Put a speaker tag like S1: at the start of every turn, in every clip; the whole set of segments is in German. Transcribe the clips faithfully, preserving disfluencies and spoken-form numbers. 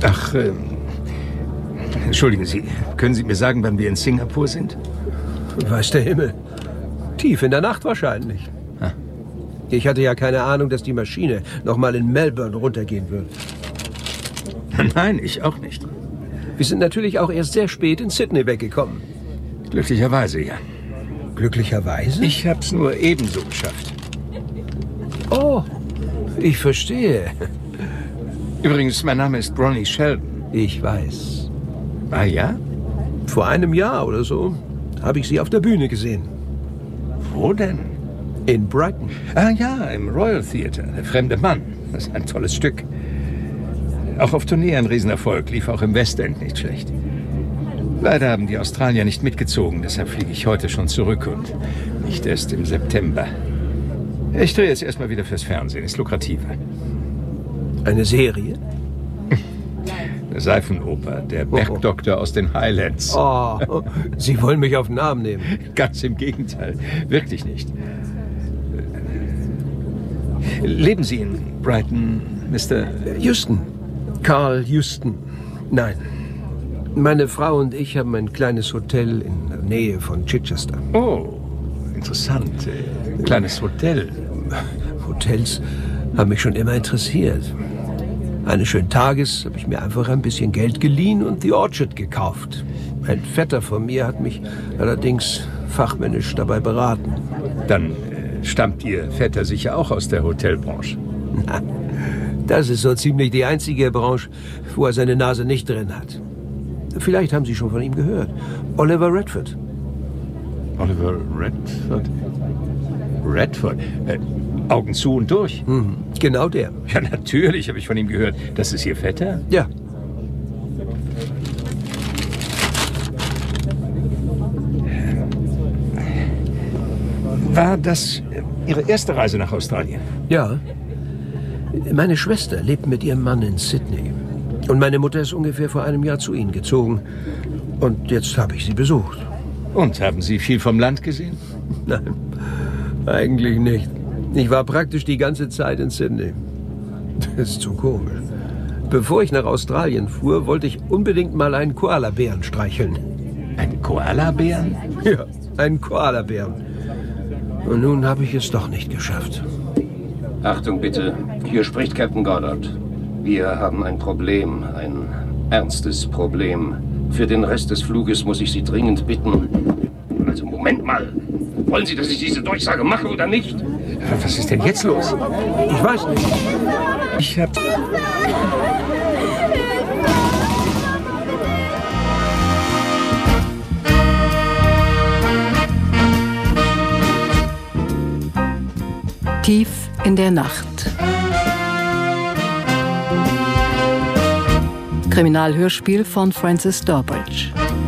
S1: Ach, ähm, entschuldigen Sie, können Sie mir sagen, wann wir in Singapur sind?
S2: Weiß der Himmel. Tief in der Nacht wahrscheinlich.
S1: Ah.
S2: Ich hatte ja keine Ahnung, dass die Maschine noch mal in Melbourne runtergehen würde.
S1: Nein, ich auch nicht.
S2: Wir sind natürlich auch erst sehr spät in Sydney weggekommen.
S1: Glücklicherweise, ja.
S2: Glücklicherweise?
S1: Ich hab's nur ebenso geschafft.
S2: Oh, ich verstehe.
S1: Übrigens, mein Name ist Ronnie Sheldon.
S2: Ich weiß.
S1: Ah ja?
S2: Vor einem Jahr oder so habe ich Sie auf der Bühne gesehen.
S1: Wo denn?
S2: In Brighton.
S1: Ah ja, im Royal Theatre, Der fremde Mann. Das ist ein tolles Stück. Auch auf Tournee ein Riesenerfolg, lief auch im Westend nicht schlecht. Leider haben die Australier nicht mitgezogen, deshalb fliege ich heute schon zurück und nicht erst im September. Ich drehe jetzt erstmal wieder fürs Fernsehen, ist lukrativer.
S2: Eine Serie?
S1: Eine Seifenoper, der Bergdoktor aus den Highlands.
S2: Oh, Sie wollen mich auf den Arm nehmen.
S1: Ganz im Gegenteil, wirklich nicht. Leben Sie in Brighton, Mister
S2: Houston. Carl Houston. Nein. Meine Frau und ich haben ein kleines Hotel in der Nähe von Chichester.
S1: Oh, interessant. Ein kleines Hotel.
S2: Hotels haben mich schon immer interessiert. Eines schönen Tages habe ich mir einfach ein bisschen Geld geliehen und The Orchard gekauft. Ein Vetter von mir hat mich allerdings fachmännisch dabei beraten.
S1: Dann äh, stammt Ihr Vetter sicher auch aus der Hotelbranche.
S2: Na, das ist so ziemlich die einzige Branche, wo er seine Nase nicht drin hat. Vielleicht haben Sie schon von ihm gehört. Oliver Redford.
S1: Oliver Redford? Redford? Äh, Augen zu und durch?
S2: Mhm, genau der.
S1: Ja, natürlich habe ich von ihm gehört. Das ist Ihr Vetter?
S2: Ja.
S1: War das Ihre erste Reise nach Australien?
S2: Ja. Meine Schwester lebt mit ihrem Mann in Sydney. Und meine Mutter ist ungefähr vor einem Jahr zu ihnen gezogen. Und jetzt habe ich sie besucht.
S1: Und haben Sie viel vom Land gesehen?
S2: Nein, eigentlich nicht. Ich war praktisch die ganze Zeit in Sydney. Das ist so komisch. Bevor ich nach Australien fuhr, wollte ich unbedingt mal einen Koalabären streicheln.
S1: Einen Koalabären?
S2: Ja, einen Koalabären. Und nun habe ich es doch nicht geschafft.
S3: Achtung bitte, hier spricht Captain Goddard. Wir haben ein Problem, ein ernstes Problem. Für den Rest des Fluges muss ich Sie dringend bitten. Also Moment mal. Wollen Sie, dass ich diese Durchsage mache oder nicht?
S1: Was ist denn jetzt los?
S2: Ich weiß nicht.
S1: Ich hab...
S4: Tief in der Nacht. Kriminalhörspiel von Francis Durbridge.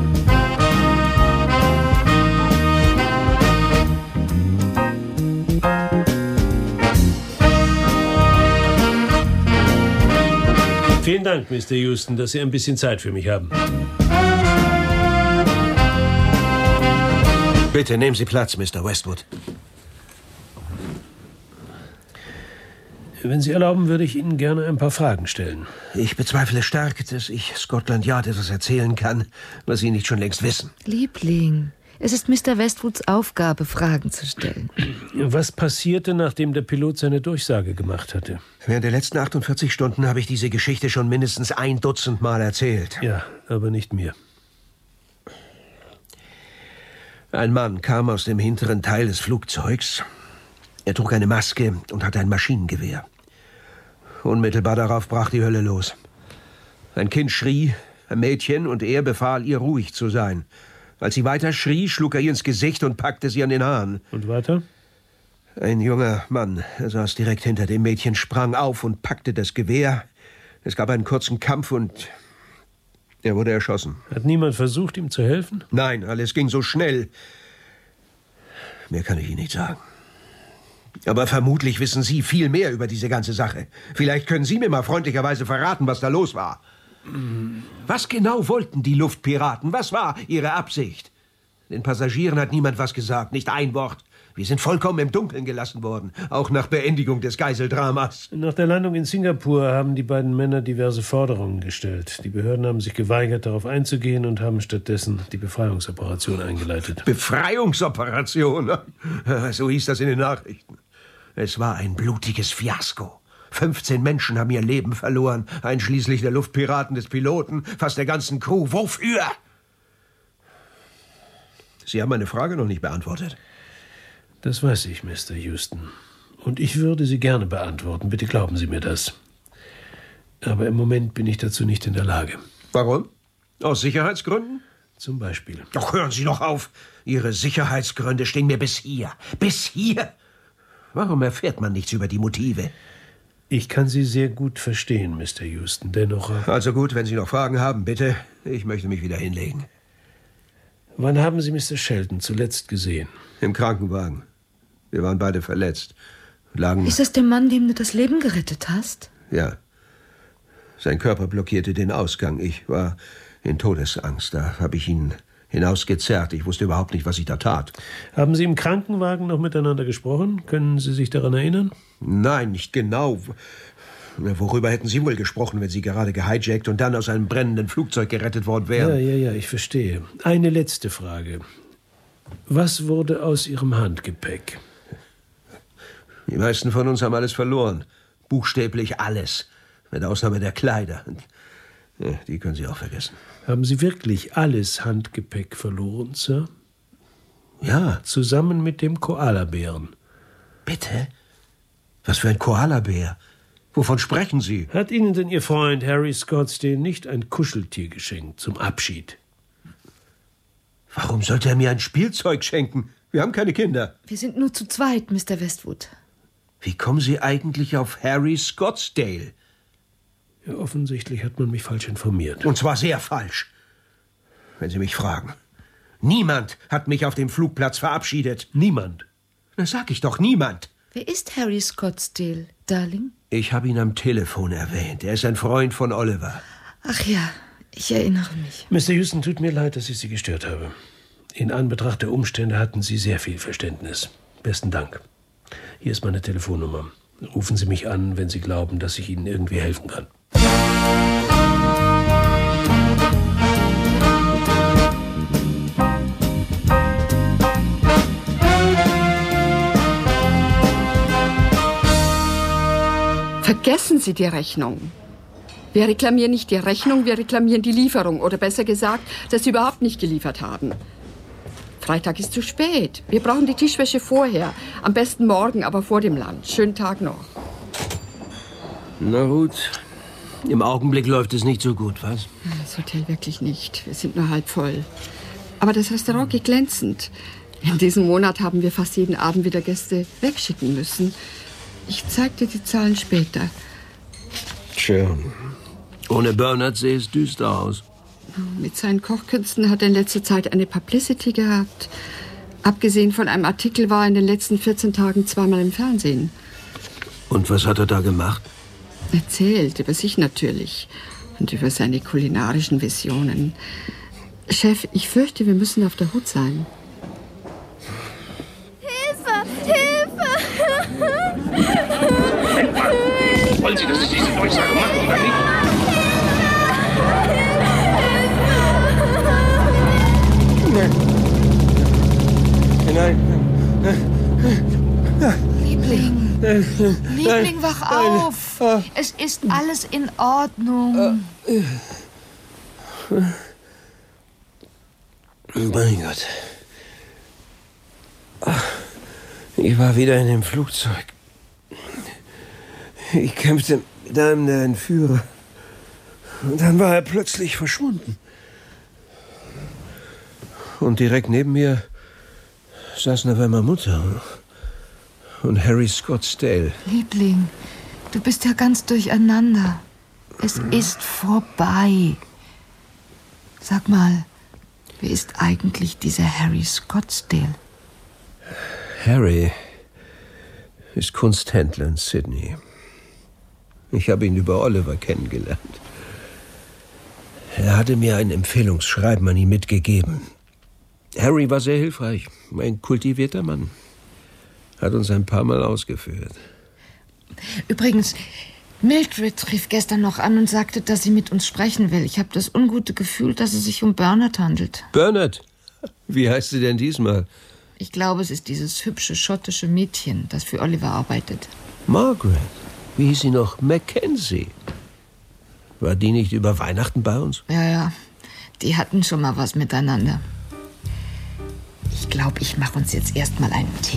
S5: Vielen Dank, Mister Houston, dass Sie ein bisschen Zeit für mich haben.
S2: Bitte nehmen Sie Platz, Mister Westwood.
S5: Wenn Sie erlauben, würde ich Ihnen gerne ein paar Fragen stellen.
S2: Ich bezweifle stark, dass ich Scotland Yard etwas erzählen kann, was Sie nicht schon längst wissen.
S6: Liebling, es ist Mister Westwoods Aufgabe, Fragen zu stellen.
S5: Was passierte, nachdem der Pilot seine Durchsage gemacht hatte?
S2: Während der letzten achtundvierzig Stunden habe ich diese Geschichte schon mindestens ein Dutzend Mal erzählt.
S5: Ja, aber nicht mir.
S2: Ein Mann kam aus dem hinteren Teil des Flugzeugs. Er trug eine Maske und hatte ein Maschinengewehr. Unmittelbar darauf brach die Hölle los. Ein Kind schrie, ein Mädchen, und er befahl ihr, ruhig zu sein. Als sie weiter schrie, schlug er ihr ins Gesicht und packte sie an den Haaren.
S5: Und weiter?
S2: Ein junger Mann, er saß direkt hinter dem Mädchen, sprang auf und packte das Gewehr. Es gab einen kurzen Kampf und er wurde erschossen.
S5: Hat niemand versucht, ihm zu helfen?
S2: Nein, alles ging so schnell. Mehr kann ich Ihnen nicht sagen. Aber vermutlich wissen Sie viel mehr über diese ganze Sache. Vielleicht können Sie mir mal freundlicherweise verraten, was da los war. Was genau wollten die Luftpiraten? Was war ihre Absicht? Den Passagieren hat niemand was gesagt, nicht ein Wort. Wir sind vollkommen im Dunkeln gelassen worden, auch nach Beendigung des Geiseldramas.
S5: Nach der Landung in Singapur haben die beiden Männer diverse Forderungen gestellt. Die Behörden haben sich geweigert, darauf einzugehen und haben stattdessen die Befreiungsoperation eingeleitet.
S2: Befreiungsoperation? So hieß das in den Nachrichten. Es war ein blutiges Fiasko. fünfzehn Menschen haben ihr Leben verloren, einschließlich der Luftpiraten des Piloten, fast der ganzen Crew. Wofür? Sie haben meine Frage noch nicht beantwortet.
S5: Das weiß ich, Mister Houston. Und ich würde sie gerne beantworten. Bitte glauben Sie mir das. Aber im Moment bin ich dazu nicht in der Lage.
S2: Warum? Aus Sicherheitsgründen?
S5: Zum Beispiel.
S2: Doch hören Sie doch auf. Ihre Sicherheitsgründe stehen mir bis hier. Bis hier. Warum erfährt man nichts über die Motive?
S5: Ich kann Sie sehr gut verstehen, Mister Houston. Dennoch...
S2: Also gut, wenn Sie noch Fragen haben, bitte. Ich möchte mich wieder hinlegen.
S5: Wann haben Sie Mister Shelton zuletzt gesehen?
S2: Im Krankenwagen. Wir waren beide verletzt. Lagen...
S6: Ist das der Mann, dem du das Leben gerettet hast?
S2: Ja. Sein Körper blockierte den Ausgang. Ich war in Todesangst. Da habe ich ihn hinausgezerrt. Ich wusste überhaupt nicht, was ich da tat.
S5: Haben Sie im Krankenwagen noch miteinander gesprochen? Können Sie sich daran erinnern?
S2: Nein, nicht genau. Worüber hätten Sie wohl gesprochen, wenn Sie gerade gehijackt und dann aus einem brennenden Flugzeug gerettet worden wären?
S5: Ja, ja, ja, ich verstehe. Eine letzte Frage. Was wurde aus Ihrem Handgepäck?
S2: Die meisten von uns haben alles verloren. Buchstäblich alles. Mit Ausnahme der Kleider. Ja, die können Sie auch vergessen.
S5: Haben Sie wirklich alles Handgepäck verloren, Sir?
S2: Ja.
S5: Zusammen mit dem Koalabären.
S2: Bitte? Was für ein Koalabär? Wovon sprechen Sie?
S5: Hat Ihnen denn Ihr Freund Harry Scottsdale nicht ein Kuscheltier geschenkt zum Abschied?
S2: Warum sollte er mir ein Spielzeug schenken? Wir haben keine Kinder.
S6: Wir sind nur zu zweit, Mister Westwood.
S2: Wie kommen Sie eigentlich auf Harry Scottsdale?
S5: Ja, offensichtlich hat man mich falsch informiert.
S2: Und zwar sehr falsch. Wenn Sie mich fragen. Niemand hat mich auf dem Flugplatz verabschiedet.
S5: Niemand?
S2: Das sag ich doch, niemand.
S6: Wer ist Harry Scottsdale, Darling?
S2: Ich habe ihn am Telefon erwähnt. Er ist ein Freund von Oliver.
S6: Ach ja, ich erinnere mich.
S5: Mister Houston, tut mir leid, dass ich Sie gestört habe. In Anbetracht der Umstände hatten Sie sehr viel Verständnis. Besten Dank. Hier ist meine Telefonnummer. Rufen Sie mich an, wenn Sie glauben, dass ich Ihnen irgendwie helfen kann.
S7: Vergessen Sie die Rechnung. Wir reklamieren nicht die Rechnung, wir reklamieren die Lieferung. Oder besser gesagt, dass Sie überhaupt nicht geliefert haben. Freitag ist zu spät. Wir brauchen die Tischwäsche vorher. Am besten morgen, aber vor dem Lunch. Schönen Tag noch.
S2: Na gut. Im Augenblick läuft es nicht so gut, was?
S7: Das Hotel wirklich nicht. Wir sind nur halb voll. Aber das Restaurant geht glänzend. In diesem Monat haben wir fast jeden Abend wieder Gäste wegschicken müssen. Ich zeig dir die Zahlen später.
S2: Tja, ohne Bernard sehe es düster aus.
S7: Mit seinen Kochkünsten hat er in letzter Zeit eine Publicity gehabt. Abgesehen von einem Artikel war er in den letzten vierzehn Tagen zweimal im Fernsehen.
S2: Und was hat er da gemacht?
S7: Erzählt, über sich natürlich. Und über seine kulinarischen Visionen. Chef, ich fürchte, wir müssen auf der Hut sein.
S8: Hilfe! Hilfe!
S3: Wollen Sie, dass ich diese Durchsage mache oder nicht?
S2: Nein.
S6: Liebling, Liebling, wach auf. Es ist alles in Ordnung.
S2: Mein Gott. Ich war wieder in dem Flugzeug. Ich kämpfte mit einem der Entführer. Und dann war er plötzlich verschwunden. Und direkt neben mir saß November Mutter und Harry Scottsdale.
S6: Liebling, du bist ja ganz durcheinander. Es ist vorbei. Sag mal, wer ist eigentlich dieser Harry Scottsdale?
S2: Harry ist Kunsthändler in Sydney. Ich habe ihn über Oliver kennengelernt. Er hatte mir ein Empfehlungsschreiben an ihn mitgegeben. Harry war sehr hilfreich, ein kultivierter Mann. Hat uns ein paar Mal ausgeführt.
S6: Übrigens, Mildred rief gestern noch an und sagte, dass sie mit uns sprechen will. Ich habe das ungute Gefühl, dass es sich um Bernard handelt.
S2: Bernard? Wie heißt sie denn diesmal?
S6: Ich glaube, es ist dieses hübsche schottische Mädchen, das für Oliver arbeitet.
S2: Margaret? Wie hieß sie noch? Mackenzie. War die nicht über Weihnachten bei uns?
S6: Ja, ja. Die hatten schon mal was miteinander. Ich glaube, ich mache uns jetzt erstmal einen Tee.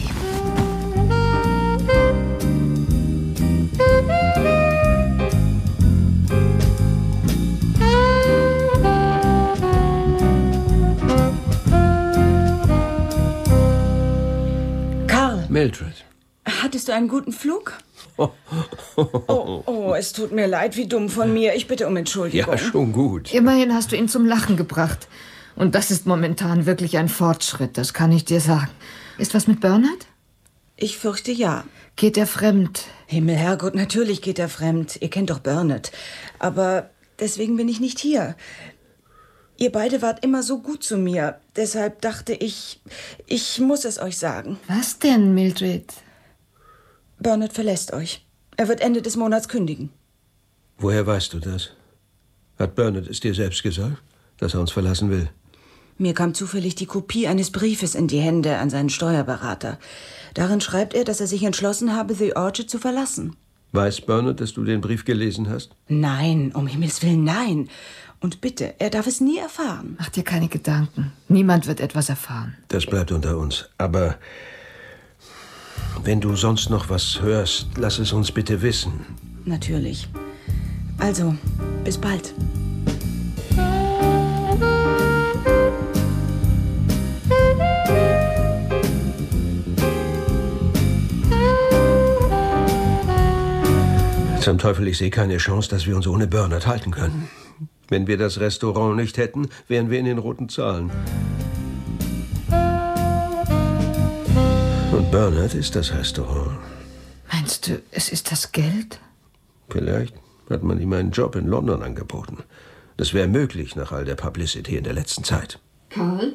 S9: Karl.
S2: Mildred.
S9: Hattest du einen guten Flug? Oh, oh, oh, es tut mir leid, wie dumm von mir. Ich bitte um Entschuldigung.
S2: Ja, schon gut.
S6: Immerhin hast du ihn zum Lachen gebracht. Und das ist momentan wirklich ein Fortschritt, das kann ich dir sagen. Ist was mit Bernard?
S9: Ich fürchte ja.
S6: Geht er fremd?
S9: Himmel, Herrgott, natürlich geht er fremd. Ihr kennt doch Bernard. Aber deswegen bin ich nicht hier. Ihr beide wart immer so gut zu mir. Deshalb dachte ich, ich muss es euch sagen.
S6: Was denn, Mildred?
S9: Bernard verlässt euch. Er wird Ende des Monats kündigen.
S2: Woher weißt du das? Hat Bernard es dir selbst gesagt, dass er uns verlassen will?
S9: Mir kam zufällig die Kopie eines Briefes in die Hände an seinen Steuerberater. Darin schreibt er, dass er sich entschlossen habe, The Orchard zu verlassen.
S2: Weiß Bernard, dass du den Brief gelesen hast?
S9: Nein, um Himmels Willen, nein. Und bitte, er darf es nie erfahren.
S6: Mach dir keine Gedanken. Niemand wird etwas erfahren.
S2: Das bleibt unter uns. Aber wenn du sonst noch was hörst, lass es uns bitte wissen.
S9: Natürlich. Also, bis bald.
S2: Zum Teufel, ich sehe keine Chance, dass wir uns ohne Bernard halten können. Wenn wir das Restaurant nicht hätten, wären wir in den roten Zahlen. Und Bernard ist das Restaurant.
S6: Meinst du, es ist das Geld?
S2: Vielleicht hat man ihm einen Job in London angeboten. Das wäre möglich nach all der Publicity in der letzten Zeit.
S7: Karl?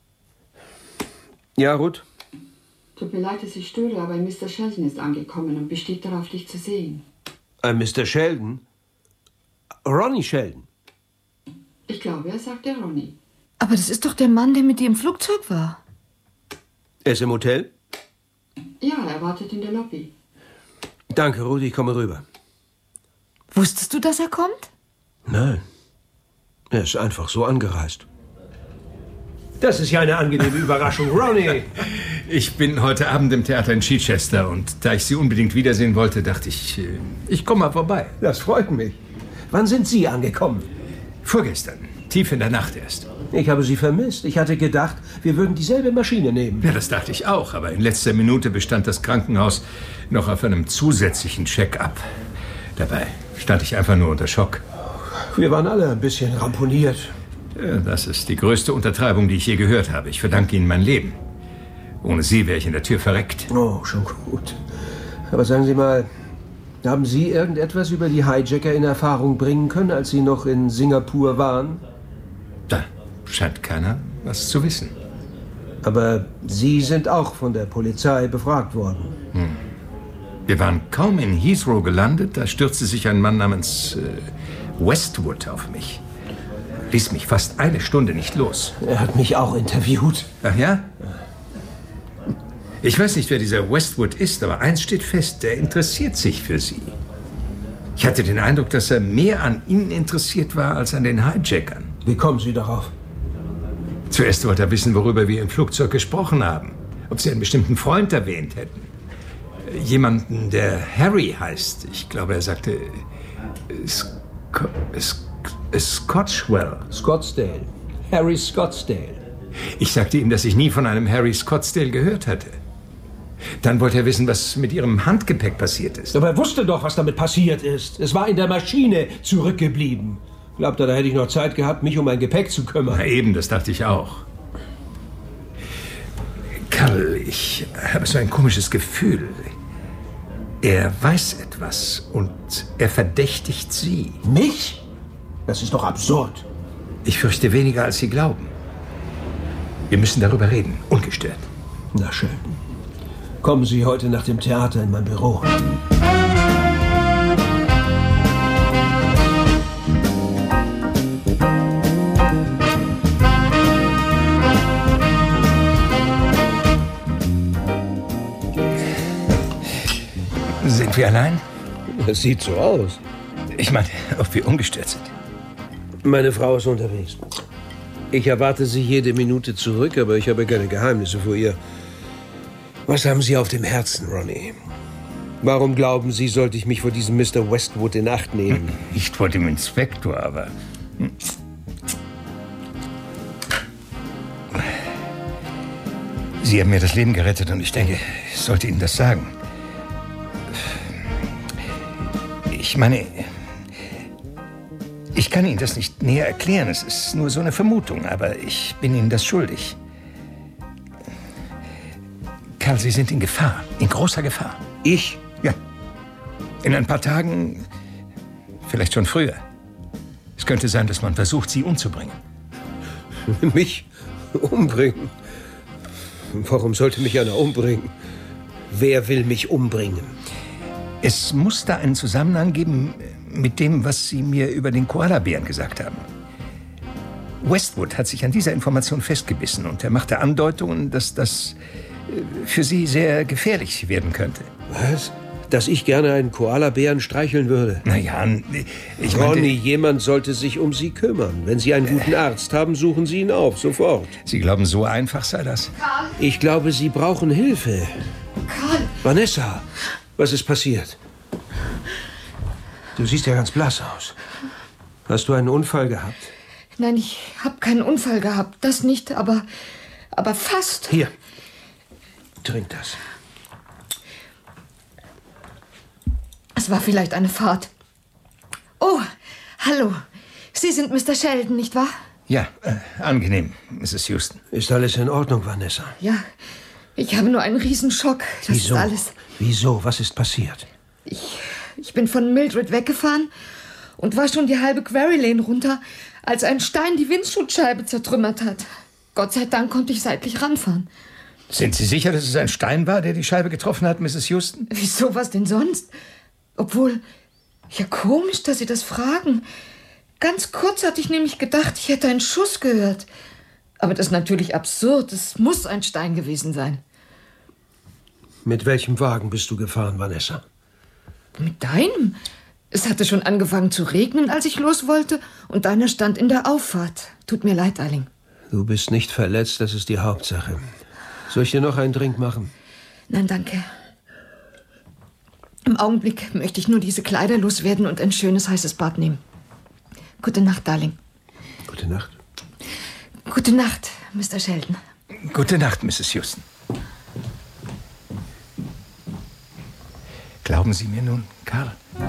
S2: Ja, Ruth?
S7: Tut mir leid, dass ich störe, aber Mister Sheldon ist angekommen und besteht darauf, dich zu sehen.
S2: Ein Mister Sheldon? Ronnie Sheldon?
S7: Ich glaube, er sagte Ronnie.
S6: Aber das ist doch der Mann, der mit dir im Flugzeug war.
S2: Er ist im Hotel?
S7: Ja, er wartet in der Lobby.
S2: Danke, Ruth, ich komme rüber.
S6: Wusstest du, dass er kommt?
S2: Nein. Er ist einfach so angereist. Das ist ja eine angenehme Überraschung, Ronnie.
S1: Ich bin heute Abend im Theater in Chichester und da ich Sie unbedingt wiedersehen wollte, dachte ich, ich komme mal vorbei.
S2: Das freut mich. Wann sind Sie angekommen?
S1: Vorgestern, tief in der Nacht erst.
S2: Ich habe Sie vermisst. Ich hatte gedacht, wir würden dieselbe Maschine nehmen.
S1: Ja, das dachte ich auch, aber in letzter Minute bestand das Krankenhaus noch auf einem zusätzlichen Check-up. Dabei stand ich einfach nur unter Schock.
S2: Wir waren alle ein bisschen ramponiert.
S1: Ja, das ist die größte Untertreibung, die ich je gehört habe. Ich verdanke Ihnen mein Leben. Ohne Sie wäre ich in der Tür verreckt.
S2: Oh, schon gut. Aber sagen Sie mal, haben Sie irgendetwas über die Hijacker in Erfahrung bringen können, als Sie noch in Singapur waren?
S1: Da scheint keiner was zu wissen.
S2: Aber Sie sind auch von der Polizei befragt worden.
S1: Hm. Wir waren kaum in Heathrow gelandet, da stürzte sich ein Mann namens äh, Westwood auf mich. Ließ mich fast eine Stunde nicht los.
S2: Er hat mich auch interviewt.
S1: Ach ja? Ich weiß nicht, wer dieser Westwood ist, aber eins steht fest, er interessiert sich für Sie. Ich hatte den Eindruck, dass er mehr an Ihnen interessiert war als an den Hijackern.
S2: Wie kommen Sie darauf?
S1: Zuerst wollte er wissen, worüber wir im Flugzeug gesprochen haben. Ob Sie einen bestimmten Freund erwähnt hätten. Jemanden, der Harry heißt. Ich glaube, er sagte Sc Sc Scotchwell.
S2: Scottsdale. Harry Scottsdale.
S1: Ich sagte ihm, dass ich nie von einem Harry Scottsdale gehört hatte. Dann wollte er wissen, was mit Ihrem Handgepäck passiert ist.
S2: Aber er wusste doch, was damit passiert ist. Es war in der Maschine zurückgeblieben. Glaubt er, da hätte ich noch Zeit gehabt, mich um mein Gepäck zu kümmern.
S1: Na eben, das dachte ich auch. Karl, ich habe so ein komisches Gefühl. Er weiß etwas und er verdächtigt Sie.
S2: Mich? Das ist doch absurd.
S1: Ich fürchte weniger, als Sie glauben. Wir müssen darüber reden, ungestört.
S2: Na schön. Kommen Sie heute nach dem Theater in mein Büro.
S1: Sind wir allein?
S2: Es sieht so aus.
S1: Ich meine, ob wir ungestört sind.
S2: Meine Frau ist unterwegs. Ich erwarte sie jede Minute zurück, aber ich habe keine Geheimnisse vor ihr. Was haben Sie auf dem Herzen, Ronnie? Warum glauben Sie, sollte ich mich vor diesem Mister Westwood in Acht nehmen?
S1: Nicht vor dem Inspektor, aber... Sie haben mir das Leben gerettet und ich denke, ich sollte Ihnen das sagen. Ich meine, ich kann Ihnen das nicht näher erklären. Es ist nur so eine Vermutung, aber ich bin Ihnen das schuldig. Karl, Sie sind in Gefahr, in großer Gefahr.
S2: Ich?
S1: Ja. In ein paar Tagen, vielleicht schon früher. Es könnte sein, dass man versucht, Sie umzubringen.
S2: Mich umbringen? Warum sollte mich einer umbringen? Wer will mich umbringen?
S1: Es muss da einen Zusammenhang geben mit dem, was Sie mir über den Koalabären gesagt haben. Westwood hat sich an dieser Information festgebissen und er machte Andeutungen, dass das für Sie sehr gefährlich werden könnte.
S2: Was? Dass ich gerne einen Koalabären streicheln würde?
S1: Naja, ich
S2: meine...
S1: Ronnie,
S2: jemand sollte sich um Sie kümmern. Wenn Sie einen guten Arzt haben, suchen Sie ihn auf, sofort.
S1: Sie glauben, so einfach sei das?
S8: Karl!
S2: Ich glaube, Sie brauchen Hilfe.
S8: Karl!
S2: Vanessa, was ist passiert? Du siehst ja ganz blass aus. Hast du einen Unfall gehabt?
S6: Nein, ich habe keinen Unfall gehabt. Das nicht, aber, aber fast.
S2: Hier, trink das.
S6: Es war vielleicht eine Fahrt. Oh, hallo. Sie sind Mister Sheldon, nicht wahr?
S1: Ja, äh, angenehm, Misses Houston.
S2: Ist alles in Ordnung, Vanessa?
S6: Ja, ich habe nur einen Riesenschock. Das
S2: Wieso?
S6: ist alles.
S2: Wieso? Was ist passiert?
S6: Ich, ich bin von Mildred weggefahren und war schon die halbe Quarry Lane runter, als ein Stein die Windschutzscheibe zertrümmert hat. Gott sei Dank konnte ich seitlich ranfahren.
S1: Sind Sie sicher, dass es ein Stein war, der die Scheibe getroffen hat, Misses Houston?
S6: Wieso, was denn sonst? Obwohl, ja komisch, dass Sie das fragen. Ganz kurz hatte ich nämlich gedacht, ich hätte einen Schuss gehört. Aber das ist natürlich absurd. Es muss ein Stein gewesen sein.
S2: Mit welchem Wagen bist du gefahren, Vanessa?
S6: Mit deinem? Es hatte schon angefangen zu regnen, als ich los wollte, und deiner stand in der Auffahrt. Tut mir leid, Eiling.
S2: Du bist nicht verletzt, das ist die Hauptsache. Soll ich dir noch einen Drink machen?
S6: Nein, danke. Im Augenblick möchte ich nur diese Kleider loswerden und ein schönes, heißes Bad nehmen. Gute Nacht, Darling.
S2: Gute Nacht.
S6: Gute Nacht, Mister Sheldon.
S1: Gute Nacht, Misses Houston. Glauben Sie mir nun, Karl?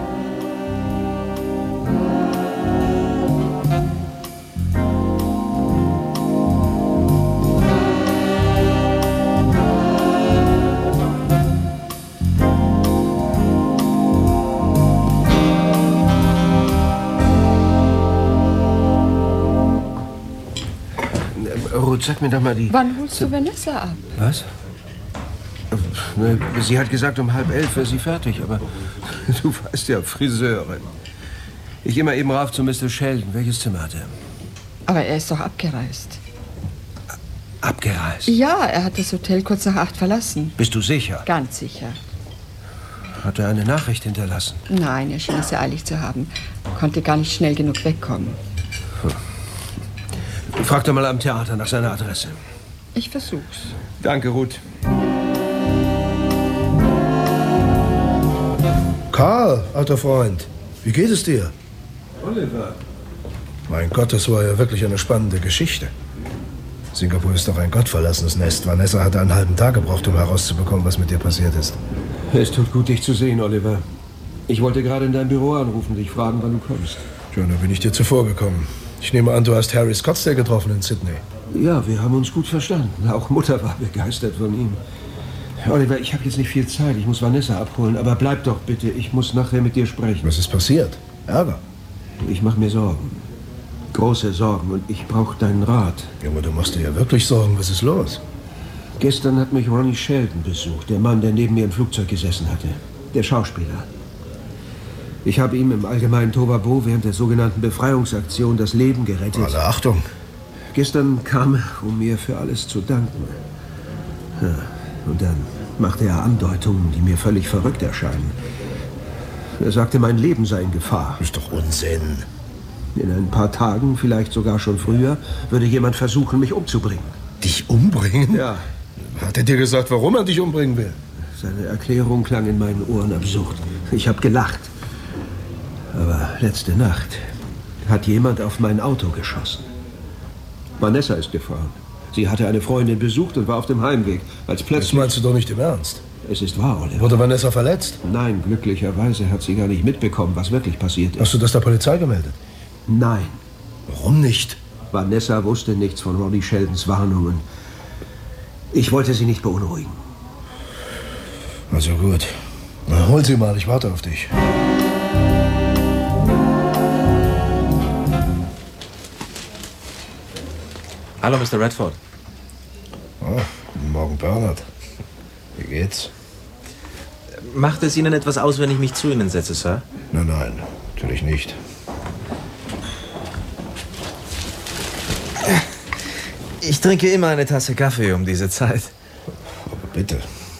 S2: Ruth, sag mir doch mal die...
S7: Wann holst du Vanessa ab?
S2: Was? Sie hat gesagt, um halb elf wäre sie fertig, aber du weißt ja, Friseurin. Ich gehe mal eben rauf zu Mister Sheldon. Welches Zimmer hat er?
S7: Aber er ist doch abgereist.
S2: Abgereist?
S7: Ja, er hat das Hotel kurz nach acht verlassen.
S2: Bist du sicher?
S7: Ganz sicher.
S2: Hat er eine Nachricht hinterlassen?
S7: Nein, er schien es sehr eilig zu haben. Konnte gar nicht schnell genug wegkommen.
S2: Hm. Frag doch mal am Theater nach seiner Adresse.
S7: Ich versuch's.
S2: Danke, Ruth.
S10: Karl, alter Freund, wie geht es dir?
S2: Oliver.
S10: Mein Gott, das war ja wirklich eine spannende Geschichte. Singapur ist doch ein gottverlassenes Nest. Vanessa hatte einen halben Tag gebraucht, um herauszubekommen, was mit dir passiert ist.
S2: Es tut gut, dich zu sehen, Oliver. Ich wollte gerade in dein Büro anrufen, dich fragen, wann du kommst.
S10: Schön, da bin ich dir zuvor gekommen. Ich nehme an, du hast Harry Scottsdale getroffen in Sydney.
S2: Ja, wir haben uns gut verstanden. Auch Mutter war begeistert von ihm. Oliver, ich habe jetzt nicht viel Zeit. Ich muss Vanessa abholen. Aber bleib doch bitte. Ich muss nachher mit dir sprechen.
S10: Was ist passiert? Ärger?
S2: Ich mache mir Sorgen. Große Sorgen. Und ich brauche deinen Rat.
S10: Junge, du machst dir ja wirklich Sorgen. Was ist los?
S2: Gestern hat mich Ronnie Sheldon besucht, der Mann, der neben mir im Flugzeug gesessen hatte. Der Schauspieler. Ich habe ihm im allgemeinen Tobabo während der sogenannten Befreiungsaktion das Leben gerettet.
S10: Alle Achtung.
S2: Gestern kam er, um mir für alles zu danken. Ja, und dann machte er Andeutungen, die mir völlig verrückt erscheinen. Er sagte, mein Leben sei in Gefahr.
S10: Ist doch Unsinn.
S2: In ein paar Tagen, vielleicht sogar schon früher, würde jemand versuchen, mich umzubringen.
S10: Dich umbringen?
S2: Ja.
S10: Hat er dir gesagt, warum er dich umbringen will?
S2: Seine Erklärung klang in meinen Ohren absurd. Ich habe gelacht. Aber letzte Nacht hat jemand auf mein Auto geschossen. Vanessa ist gefahren. Sie hatte eine Freundin besucht und war auf dem Heimweg, als plötzlich...
S10: Das meinst du doch nicht im Ernst?
S2: Es ist wahr, Oliver.
S10: Wurde Vanessa verletzt?
S2: Nein, glücklicherweise hat sie gar nicht mitbekommen, was wirklich passiert ist.
S10: Hast du das der Polizei gemeldet?
S2: Nein.
S10: Warum nicht?
S2: Vanessa wusste nichts von Ronnie Sheldons Warnungen. Ich wollte sie nicht beunruhigen.
S10: Also gut. Na, hol sie mal, ich warte auf dich.
S11: Hallo, Mister Redford.
S10: Oh, guten Morgen, Bernard. Wie geht's?
S11: Macht es Ihnen etwas aus, wenn ich mich zu Ihnen setze, Sir?
S10: Nein, nein, natürlich nicht.
S11: Ich trinke immer eine Tasse Kaffee um diese Zeit.
S10: Aber bitte.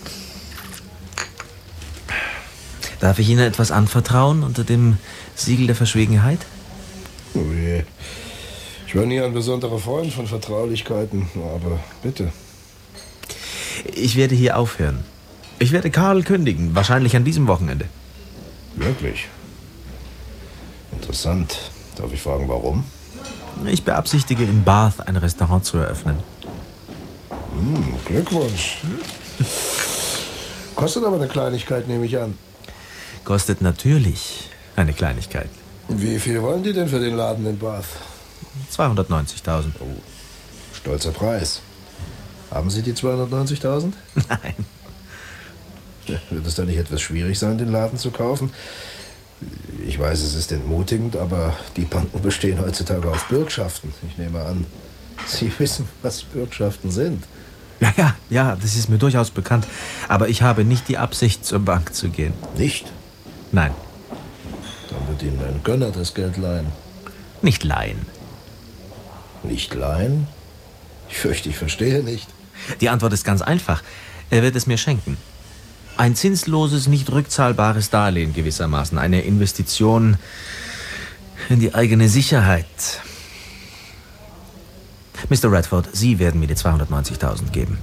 S11: Darf ich Ihnen etwas anvertrauen unter dem Siegel der Verschwiegenheit?
S10: Oh je. Ich war nie ein besonderer Freund von Vertraulichkeiten, aber bitte.
S11: Ich werde hier aufhören. Ich werde Karl kündigen, wahrscheinlich an diesem Wochenende.
S10: Wirklich? Interessant. Darf ich fragen, warum?
S11: Ich beabsichtige, in Bath ein Restaurant zu eröffnen.
S10: Hm, Glückwunsch. Kostet aber eine Kleinigkeit, nehme ich an.
S11: Kostet natürlich eine Kleinigkeit.
S10: Wie viel wollen die denn für den Laden in Bath?
S11: zweihundertneunzigtausend.
S10: Oh, stolzer Preis. Haben Sie die zweihundertneunzigtausend?
S11: Nein.
S10: Wird es da nicht etwas schwierig sein, den Laden zu kaufen? Ich weiß, es ist entmutigend, aber die Banken bestehen heutzutage auf Bürgschaften. Ich nehme an, Sie wissen, was Bürgschaften sind.
S11: Ja, ja, ja, das ist mir durchaus bekannt. Aber ich habe nicht die Absicht, zur Bank zu gehen.
S10: Nicht?
S11: Nein.
S10: Dann wird Ihnen ein Gönner das Geld leihen.
S11: Nicht leihen.
S10: Nicht leihen? Ich fürchte, ich verstehe nicht.
S11: Die Antwort ist ganz einfach. Er wird es mir schenken. Ein zinsloses, nicht rückzahlbares Darlehen gewissermaßen. Eine Investition in die eigene Sicherheit. Mister Redford, Sie werden mir die zweihundertneunzigtausend geben.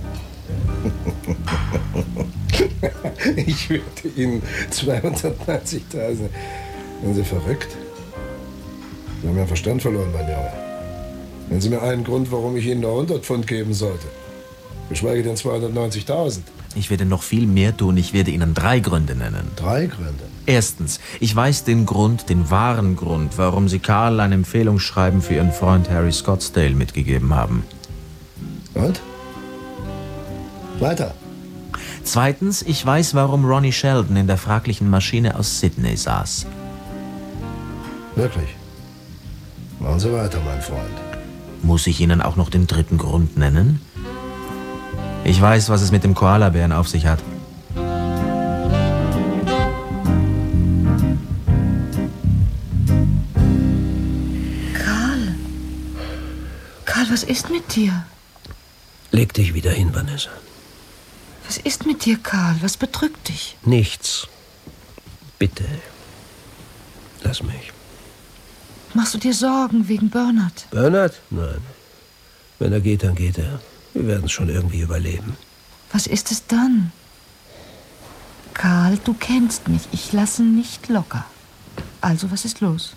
S10: Ich würde Ihnen zweihundertneunzigtausend. Sind Sie verrückt? Sie haben ja Verstand verloren, mein Junge. Nennen Sie mir einen Grund, warum ich Ihnen nur hundert Pfund geben sollte. Geschweige denn zweihundertneunzigtausend.
S11: Ich werde noch viel mehr tun. Ich werde Ihnen drei Gründe nennen.
S10: Drei Gründe?
S11: Erstens, ich weiß den Grund, den wahren Grund, warum Sie Karl ein Empfehlungsschreiben für Ihren Freund Harry Scottsdale mitgegeben haben.
S10: Und? Weiter.
S11: Zweitens, ich weiß, warum Ronnie Sheldon in der fraglichen Maschine aus Sydney saß.
S10: Wirklich? Machen Sie weiter, mein Freund.
S11: Muss ich Ihnen auch noch den dritten Grund nennen? Ich weiß, was es mit dem Koalabären auf sich hat.
S6: Karl. Karl, was ist mit dir?
S2: Leg dich wieder hin, Vanessa.
S6: Was ist mit dir, Karl? Was bedrückt dich?
S2: Nichts. Bitte. Lass mich.
S6: Machst du dir Sorgen wegen Bernard?
S2: Bernard? Nein. Wenn er geht, dann geht er. Wir werden es schon irgendwie überleben.
S6: Was ist es dann? Karl, du kennst mich. Ich lasse nicht locker. Also, was ist los?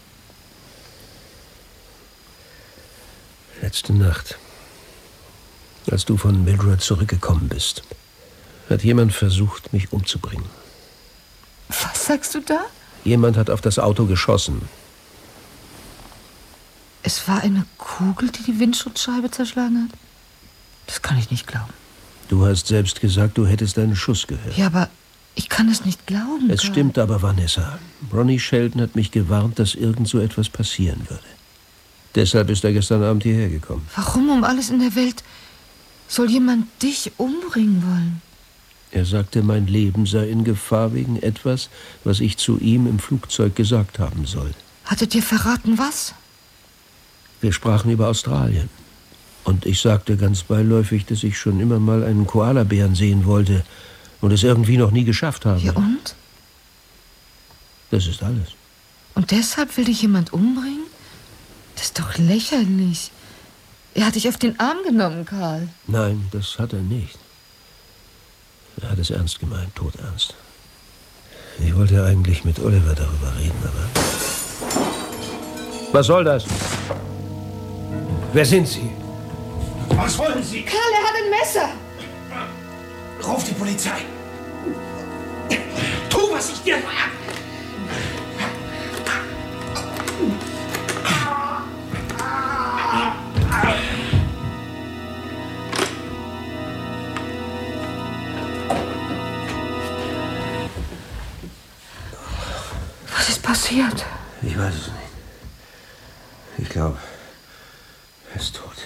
S2: Letzte Nacht, als du von Mildred zurückgekommen bist, hat jemand versucht, mich umzubringen.
S6: Was sagst du da?
S2: Jemand hat auf das Auto geschossen.
S6: Es war eine Kugel, die die Windschutzscheibe zerschlagen hat? Das kann ich nicht glauben.
S2: Du hast selbst gesagt, du hättest einen Schuss gehört.
S6: Ja, aber ich kann es nicht glauben.
S2: Es
S6: Karl.
S2: stimmt aber, Vanessa. Ronnie Sheldon hat mich gewarnt, dass irgend so etwas passieren würde. Deshalb ist er gestern Abend hierher gekommen.
S6: Warum um alles in der Welt? soll jemand dich umbringen wollen?
S5: Er sagte, mein Leben sei in Gefahr wegen etwas, was ich zu ihm im Flugzeug gesagt haben soll.
S6: Hat er dir verraten, was?
S5: Wir sprachen über Australien. Und ich sagte ganz beiläufig, dass ich schon immer mal einen Koalabären sehen wollte und es irgendwie noch nie geschafft habe.
S6: Ja, und?
S5: Das ist alles.
S6: Und deshalb will dich jemand umbringen? Das ist doch lächerlich. Er hat dich auf den Arm genommen, Karl.
S5: Nein, das hat er nicht. Er hat es ernst gemeint, todernst. Ich wollte eigentlich mit Oliver darüber reden, aber... Was soll das? Wer sind Sie?
S12: Was wollen Sie?
S6: Karl, er hat ein Messer.
S12: Ruf die Polizei. Tu, was ich dir sage.
S6: Was ist passiert?
S5: Ich weiß es nicht. Ich glaube, er ist tot.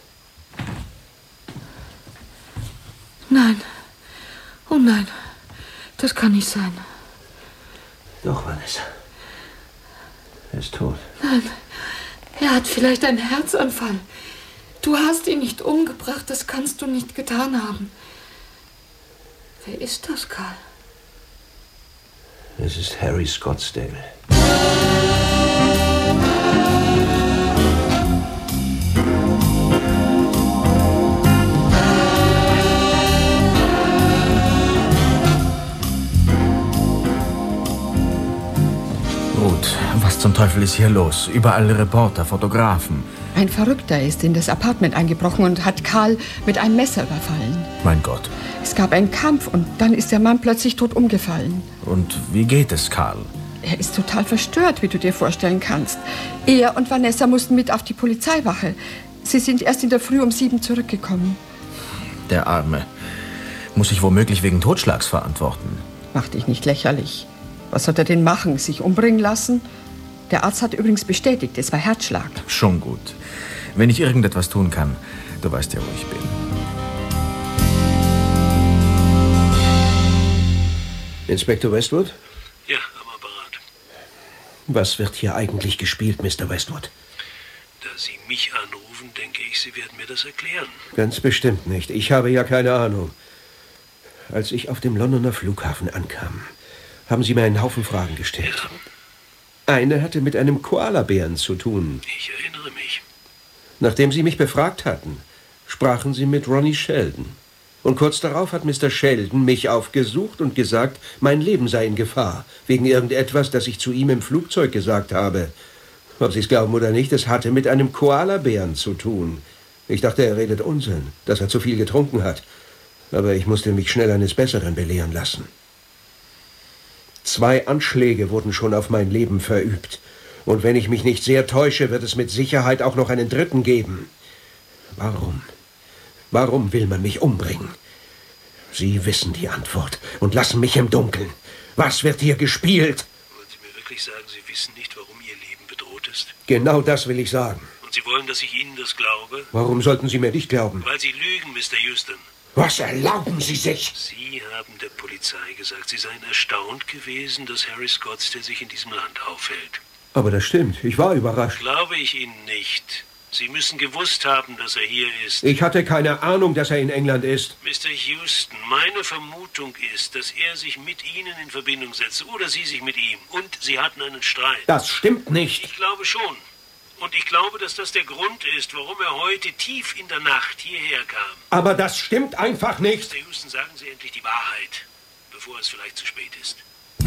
S6: Nein. Oh nein. Das kann nicht sein.
S5: Doch, Vanessa. Er ist tot.
S6: Nein. Er hat vielleicht einen Herzanfall. Du hast ihn nicht umgebracht. Das kannst du nicht getan haben. Wer ist das, Karl?
S5: Es ist Harry Scottsdale.
S11: Gut, was zum Teufel ist hier los? Überall Reporter, Fotografen.
S7: Ein Verrückter ist in das Apartment eingebrochen und hat Karl mit einem Messer überfallen.
S11: Mein Gott.
S7: Es gab einen Kampf und dann ist der Mann plötzlich tot umgefallen.
S11: Und wie geht es Karl?
S7: Er ist total verstört, wie du dir vorstellen kannst. Er und Vanessa mussten mit auf die Polizeiwache. Sie sind erst in der Früh um sieben zurückgekommen.
S11: Der Arme. Muss sich womöglich wegen Totschlags verantworten.
S7: Mach dich nicht lächerlich. Was soll er denn machen? Sich umbringen lassen? Der Arzt hat übrigens bestätigt, es war Herzschlag.
S11: Schon gut. Wenn ich irgendetwas tun kann, du weißt ja, wo ich bin.
S5: Inspektor Westwood?
S13: Ja, am Apparat.
S5: Was wird hier eigentlich gespielt, Mister Westwood?
S13: Da Sie mich anrufen, denke ich, Sie werden mir das erklären.
S5: Ganz bestimmt nicht. Ich habe ja keine Ahnung. Als ich auf dem Londoner Flughafen ankam, haben Sie mir einen Haufen Fragen gestellt.
S13: Ja.
S5: Eine hatte mit einem Koalabären zu tun.
S13: Ich erinnere mich.
S5: Nachdem Sie mich befragt hatten, sprachen Sie mit Ronnie Sheldon. Und kurz darauf hat Mister Sheldon mich aufgesucht und gesagt, mein Leben sei in Gefahr, wegen irgendetwas, das ich zu ihm im Flugzeug gesagt habe. Ob Sie es glauben oder nicht, es hatte mit einem Koalabären zu tun. Ich dachte, er redet Unsinn, dass er zu viel getrunken hat. Aber ich musste mich schnell eines Besseren belehren lassen. Zwei Anschläge wurden schon auf mein Leben verübt. Und wenn ich mich nicht sehr täusche, wird es mit Sicherheit auch noch einen dritten geben. Warum? Warum will man mich umbringen? Sie wissen die Antwort und lassen mich im Dunkeln. Was wird hier gespielt?
S13: Wollen Sie mir wirklich sagen, Sie wissen nicht, warum Ihr Leben bedroht ist?
S5: Genau das will ich sagen.
S13: Und Sie wollen, dass ich Ihnen das glaube?
S5: Warum sollten Sie mir nicht glauben?
S13: Weil Sie lügen, Mister Houston.
S5: Was erlauben Sie sich?
S13: Sie haben der Polizei gesagt, Sie seien erstaunt gewesen, dass Harry Scottsdale sich in diesem Land aufhält.
S5: Aber das stimmt. Ich war überrascht.
S13: Glaube ich Ihnen nicht. Sie müssen gewusst haben, dass er hier ist.
S5: Ich hatte keine Ahnung, dass er in England ist.
S13: Mister Houston, meine Vermutung ist, dass er sich mit Ihnen in Verbindung setzte oder Sie sich mit ihm. Und Sie hatten einen Streit.
S5: Das stimmt nicht.
S13: Ich glaube schon. Und ich glaube, dass das der Grund ist, warum er heute tief in der Nacht hierher kam.
S5: Aber das stimmt einfach nicht.
S13: Mister Houston, sagen Sie endlich die Wahrheit, bevor es vielleicht zu spät ist.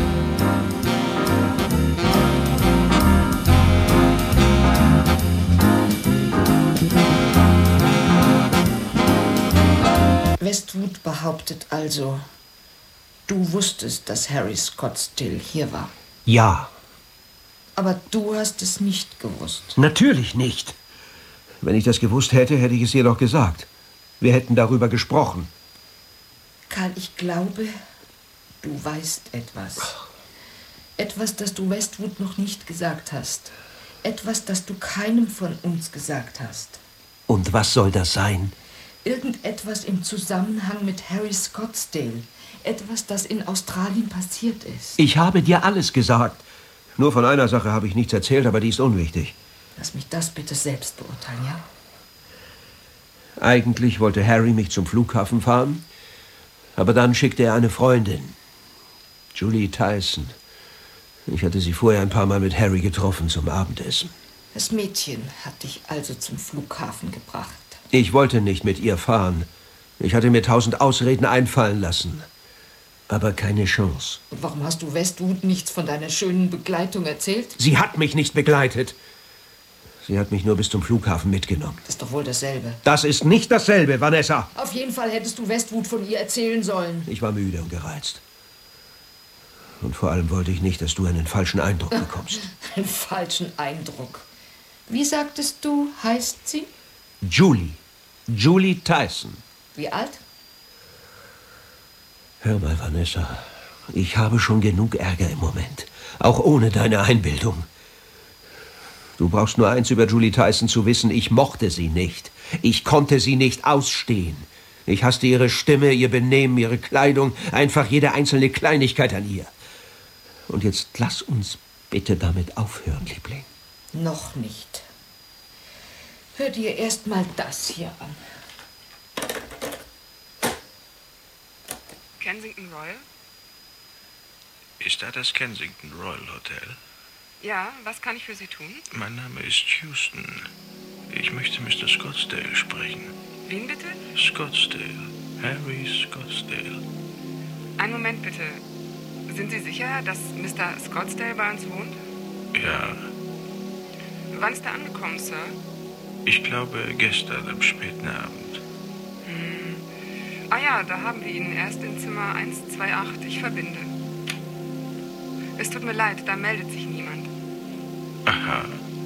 S6: Westwood behauptet also, du wusstest, dass Harry Scottsdale hier war.
S5: Ja.
S6: Aber du hast es nicht gewusst.
S5: Natürlich nicht. Wenn ich das gewusst hätte, hätte ich es ihr doch gesagt. Wir hätten darüber gesprochen.
S6: Karl, ich glaube, du weißt etwas. Etwas, das du Westwood noch nicht gesagt hast. Etwas, das du keinem von uns gesagt hast.
S5: Und was soll das sein?
S6: Irgendetwas im Zusammenhang mit Harry Scottsdale. Etwas, das in Australien passiert ist.
S2: Ich habe dir alles gesagt. Nur von einer Sache habe ich nichts erzählt, aber die ist unwichtig.
S6: Lass mich das bitte selbst beurteilen, ja?
S2: Eigentlich wollte Harry mich zum Flughafen fahren, aber dann schickte er eine Freundin, Julie Tyson. Ich hatte sie vorher ein paar Mal mit Harry getroffen zum Abendessen.
S6: Das Mädchen hat dich also zum Flughafen gebracht.
S2: Ich wollte nicht mit ihr fahren. Ich hatte mir tausend Ausreden einfallen lassen. Aber keine Chance.
S6: Und warum hast du Westwood nichts von deiner schönen Begleitung erzählt?
S2: Sie hat mich nicht begleitet. Sie hat mich nur bis zum Flughafen mitgenommen.
S6: Das ist doch wohl dasselbe.
S2: Das ist nicht dasselbe, Vanessa.
S6: Auf jeden Fall hättest du Westwood von ihr erzählen sollen.
S2: Ich war müde und gereizt. Und vor allem wollte ich nicht, dass du einen falschen Eindruck bekommst.
S6: Einen falschen Eindruck. Wie sagtest du, heißt sie?
S2: Julie. Julie Tyson.
S6: Wie alt?
S2: Hör mal, Vanessa. Ich habe schon genug Ärger im Moment. Auch ohne deine Einbildung. Du brauchst nur eins über Julie Tyson zu wissen. Ich mochte sie nicht. Ich konnte sie nicht ausstehen. Ich hasste ihre Stimme, ihr Benehmen, ihre Kleidung, einfach jede einzelne Kleinigkeit an ihr. Und jetzt lass uns bitte damit aufhören, Liebling.
S6: Noch nicht. Hör dir erst mal das hier an.
S14: Kensington Royal?
S15: Ist da das Kensington Royal Hotel?
S14: Ja, was kann ich für Sie tun?
S15: Mein Name ist Houston. Ich möchte Mister Scottsdale sprechen.
S14: Wen bitte?
S15: Scottsdale. Harry Scottsdale.
S14: Einen Moment bitte. Sind Sie sicher, dass Mister Scottsdale bei uns wohnt?
S15: Ja.
S14: Wann ist er angekommen, Sir?
S15: Ich glaube, gestern am späten Abend.
S14: Hm. Ah ja, da haben wir ihn erst in Zimmer eins zwei acht. Ich verbinde. Es tut mir leid, da meldet sich niemand.
S15: Aha.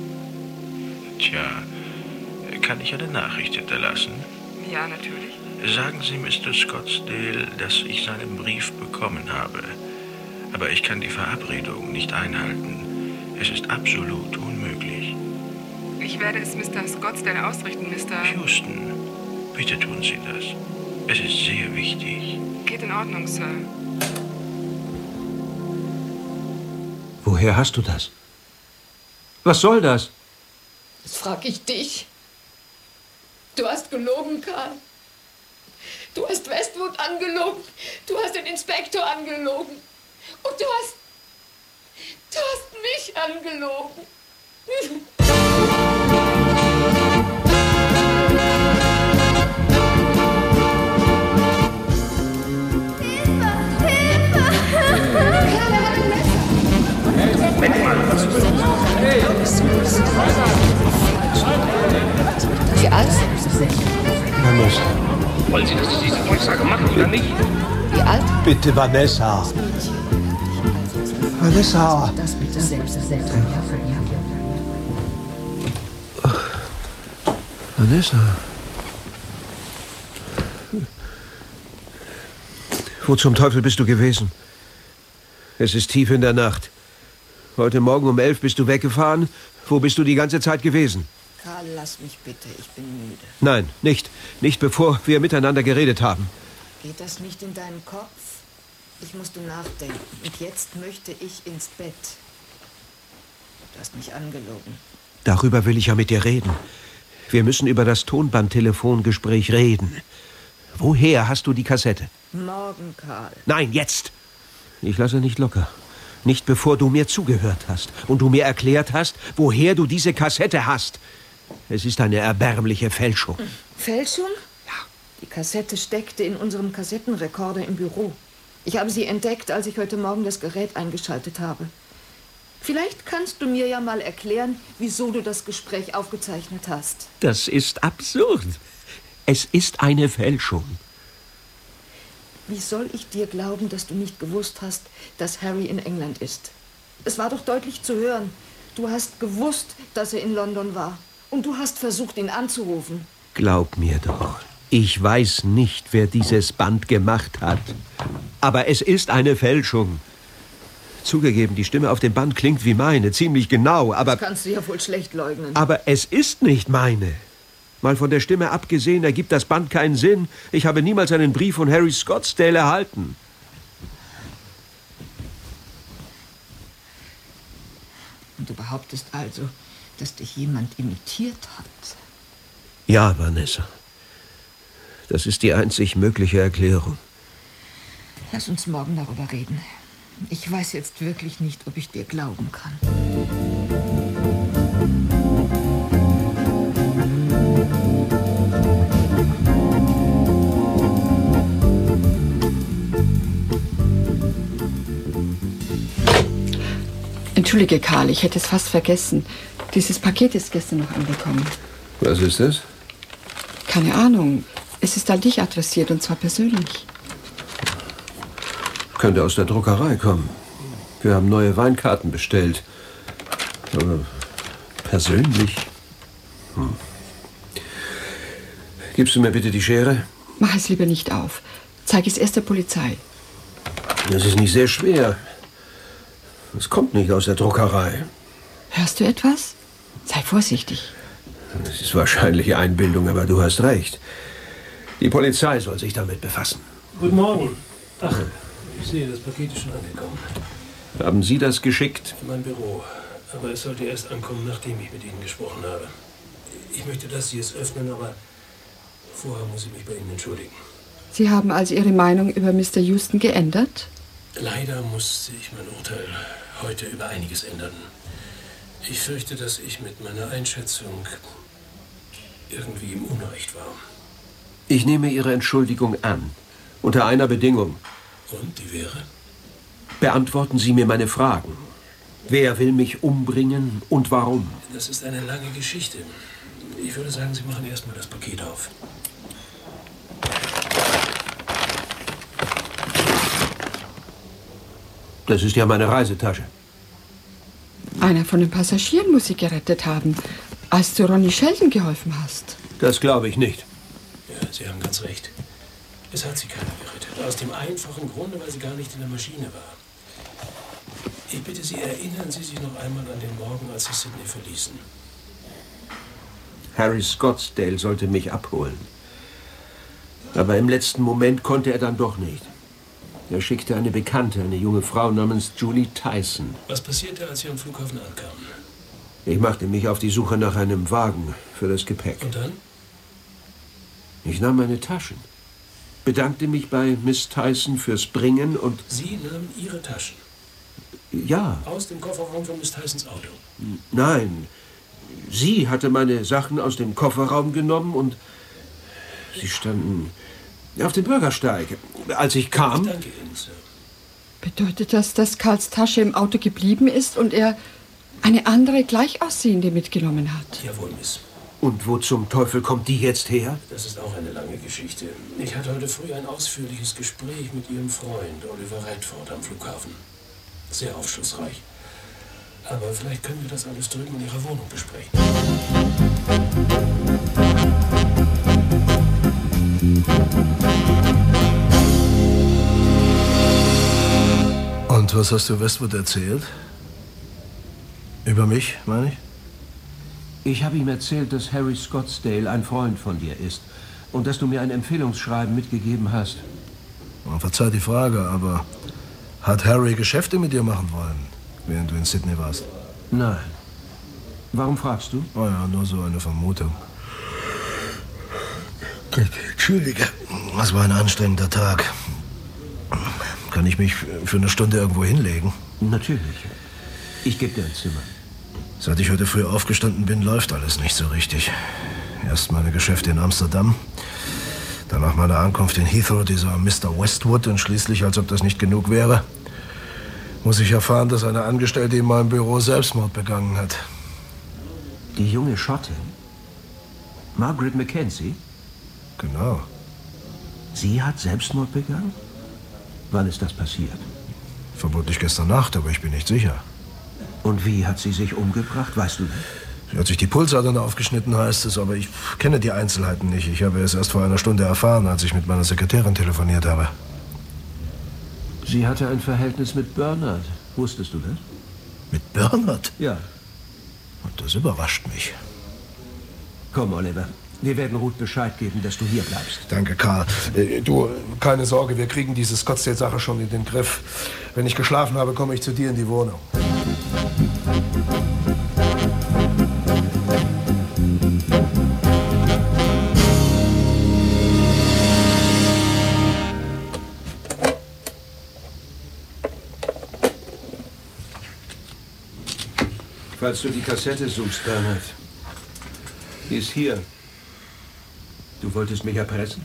S15: Tja, kann ich eine Nachricht hinterlassen?
S14: Ja, natürlich.
S15: Sagen Sie Mister Scottsdale, dass ich seinen Brief bekommen habe. Aber ich kann die Verabredung nicht einhalten. Es ist absolut unmöglich.
S14: Ich werde es Mister Scottsdale ausrichten, Mister
S15: Houston, bitte tun Sie das. Es ist sehr wichtig.
S14: Geht in Ordnung, Sir.
S2: Woher hast du das? Was soll das?
S6: Das frag ich dich. Du hast gelogen, Karl. Du hast Westwood angelogen. Du hast den Inspektor angelogen. Und du hast... Du hast mich angelogen. Wie alt sind Sie?
S10: Vanessa.
S3: Wollen Sie, dass ich diese Durchsage mache oder nicht?
S6: Wie alt?
S10: Bitte, Vanessa. Vanessa.
S6: Das bitte selbst.
S2: Vanessa. Wo zum Teufel bist du gewesen? Es ist tief in der Nacht. Heute Morgen um elf bist du weggefahren. Wo bist du die ganze Zeit gewesen?
S6: Karl, lass mich bitte. Ich bin müde.
S2: Nein, nicht. Nicht bevor wir miteinander geredet haben.
S6: Geht das nicht in deinen Kopf? Ich musste nachdenken. Und jetzt möchte ich ins Bett. Du hast mich angelogen.
S2: Darüber will ich ja mit dir reden. Wir müssen über das Tonbandtelefongespräch reden. Woher hast du die Kassette?
S6: Morgen, Karl.
S2: Nein, jetzt. Ich lasse nicht locker. Nicht bevor du mir zugehört hast und du mir erklärt hast, woher du diese Kassette hast. Es ist eine erbärmliche Fälschung.
S6: Fälschung? Ja. Die Kassette steckte in unserem Kassettenrekorder im Büro. Ich habe sie entdeckt, als ich heute Morgen das Gerät eingeschaltet habe. Vielleicht kannst du mir ja mal erklären, wieso du das Gespräch aufgezeichnet hast.
S2: Das ist absurd. Es ist eine Fälschung.
S6: Wie soll ich dir glauben, dass du nicht gewusst hast, dass Harry in England ist? Es war doch deutlich zu hören. Du hast gewusst, dass er in London war. Und du hast versucht, ihn anzurufen.
S2: Glaub mir doch, ich weiß nicht, wer dieses Band gemacht hat. Aber es ist eine Fälschung. Zugegeben, die Stimme auf dem Band klingt wie meine, ziemlich genau, aber...
S6: Das kannst du ja wohl schlecht leugnen.
S2: Aber es ist nicht meine. Mal von der Stimme abgesehen, ergibt das Band keinen Sinn. Ich habe niemals einen Brief von Harry Scottsdale erhalten.
S6: Und du behauptest also, dass dich jemand imitiert hat?
S2: Ja, Vanessa. Das ist die einzig mögliche Erklärung.
S6: Lass uns morgen darüber reden. Ich weiß jetzt wirklich nicht, ob ich dir glauben kann.
S7: Entschuldige, Karl, ich hätte es fast vergessen. Dieses Paket ist gestern noch angekommen.
S10: Was ist das?
S7: Keine Ahnung. Es ist an dich adressiert, und zwar persönlich.
S2: Könnte aus der Druckerei kommen. Wir haben neue Weinkarten bestellt. Aber persönlich? Hm. Gibst du mir bitte die Schere?
S7: Mach es lieber nicht auf. Zeig es erst der Polizei.
S2: Das ist nicht sehr schwer. Es kommt nicht aus der Druckerei.
S7: Hörst du etwas? Sei vorsichtig.
S2: Das ist wahrscheinlich Einbildung, aber du hast recht. Die Polizei soll sich damit befassen.
S5: Guten Morgen. Ach, ich sehe, das Paket ist schon angekommen.
S2: Haben Sie das geschickt?
S5: In mein Büro. Aber es sollte erst ankommen, nachdem ich mit Ihnen gesprochen habe. Ich möchte, dass Sie es öffnen, aber vorher muss ich mich bei Ihnen entschuldigen.
S7: Sie haben also Ihre Meinung über Mister Houston geändert?
S5: Leider musste ich mein Urteil heute über einiges ändern. Ich fürchte, dass ich mit meiner Einschätzung irgendwie im Unrecht war.
S2: Ich nehme Ihre Entschuldigung an. Unter einer Bedingung.
S5: Und die wäre?
S2: Beantworten Sie mir meine Fragen. Wer will mich umbringen und warum?
S5: Das ist eine lange Geschichte. Ich würde sagen, Sie machen erstmal das Paket auf.
S2: Das ist ja meine Reisetasche.
S7: Einer von den Passagieren muss Sie gerettet haben, als du Ronnie Sheldon geholfen hast.
S2: Das glaube ich nicht.
S5: Ja, Sie haben ganz recht. Es hat sie keiner gerettet. Aus dem einfachen Grunde, weil sie gar nicht in der Maschine war. Ich bitte Sie, erinnern Sie sich noch einmal an den Morgen, als Sie Sydney verließen.
S2: Harry Scottsdale sollte mich abholen. Aber im letzten Moment konnte er dann doch nicht. Er schickte eine Bekannte, eine junge Frau namens Julie Tyson.
S5: Was passierte, als Sie am Flughafen ankamen?
S2: Ich machte mich auf die Suche nach einem Wagen für das Gepäck.
S5: Und dann?
S2: Ich nahm meine Taschen, bedankte mich bei Miss Tyson fürs Bringen und...
S5: Sie nahmen Ihre Taschen?
S2: Ja.
S5: Aus dem Kofferraum von Miss Tysons Auto?
S2: Nein. Sie hatte meine Sachen aus dem Kofferraum genommen und sie standen auf dem Bürgersteig. Als ich kam...
S5: Ich danke Ihnen, Sir.
S7: Bedeutet das, dass Karls Tasche im Auto geblieben ist und er eine andere gleich aussehende mitgenommen hat?
S5: Jawohl, Miss.
S2: Und wo zum Teufel kommt die jetzt her?
S5: Das ist auch eine lange Geschichte. Ich hatte heute früh ein ausführliches Gespräch mit Ihrem Freund Oliver Redford am Flughafen. Sehr aufschlussreich. Aber vielleicht können wir das alles drüben in Ihrer Wohnung besprechen.
S10: Und was hast du Westwood erzählt? Über mich, meine ich?
S2: Ich habe ihm erzählt, dass Harry Scottsdale ein Freund von dir ist und dass du mir ein Empfehlungsschreiben mitgegeben hast.
S10: Man verzeiht die Frage, aber hat Harry Geschäfte mit dir machen wollen, während du in Sydney warst?
S2: Nein. Warum fragst du?
S10: Oh ja, nur so eine Vermutung. Entschuldige, das war ein anstrengender Tag. Kann ich mich für eine Stunde irgendwo hinlegen?
S2: Natürlich. Ich gebe dir ein Zimmer.
S10: Seit ich heute früh aufgestanden bin, läuft alles nicht so richtig. Erst meine Geschäfte in Amsterdam, danach meine Ankunft in Heathrow, dieser Mister Westwood, und schließlich, als ob das nicht genug wäre, muss ich erfahren, dass eine Angestellte in meinem Büro Selbstmord begangen hat.
S2: Die junge Schottin? Margaret Mackenzie?
S10: Genau.
S2: Sie hat Selbstmord begangen? Wann ist das passiert?
S10: Vermutlich gestern Nacht, aber ich bin nicht sicher.
S2: Und wie hat sie sich umgebracht, weißt du das?
S10: Sie hat sich die Pulsadern aufgeschnitten, heißt es, aber ich kenne die Einzelheiten nicht. Ich habe es erst vor einer Stunde erfahren, als ich mit meiner Sekretärin telefoniert habe.
S2: Sie hatte ein Verhältnis mit Bernard. Wusstest du das?
S10: Mit Bernard?
S2: Ja.
S10: Und das überrascht mich.
S2: Komm, Oliver. Wir werden Ruth Bescheid geben, dass du hier bleibst.
S10: Danke, Karl. Äh, du, keine Sorge, wir kriegen diese Scottsdale-Sache schon in den Griff. Wenn ich geschlafen habe, komme ich zu dir in die Wohnung.
S2: Falls du die Kassette suchst, Bernhard, die ist hier. Du wolltest mich erpressen?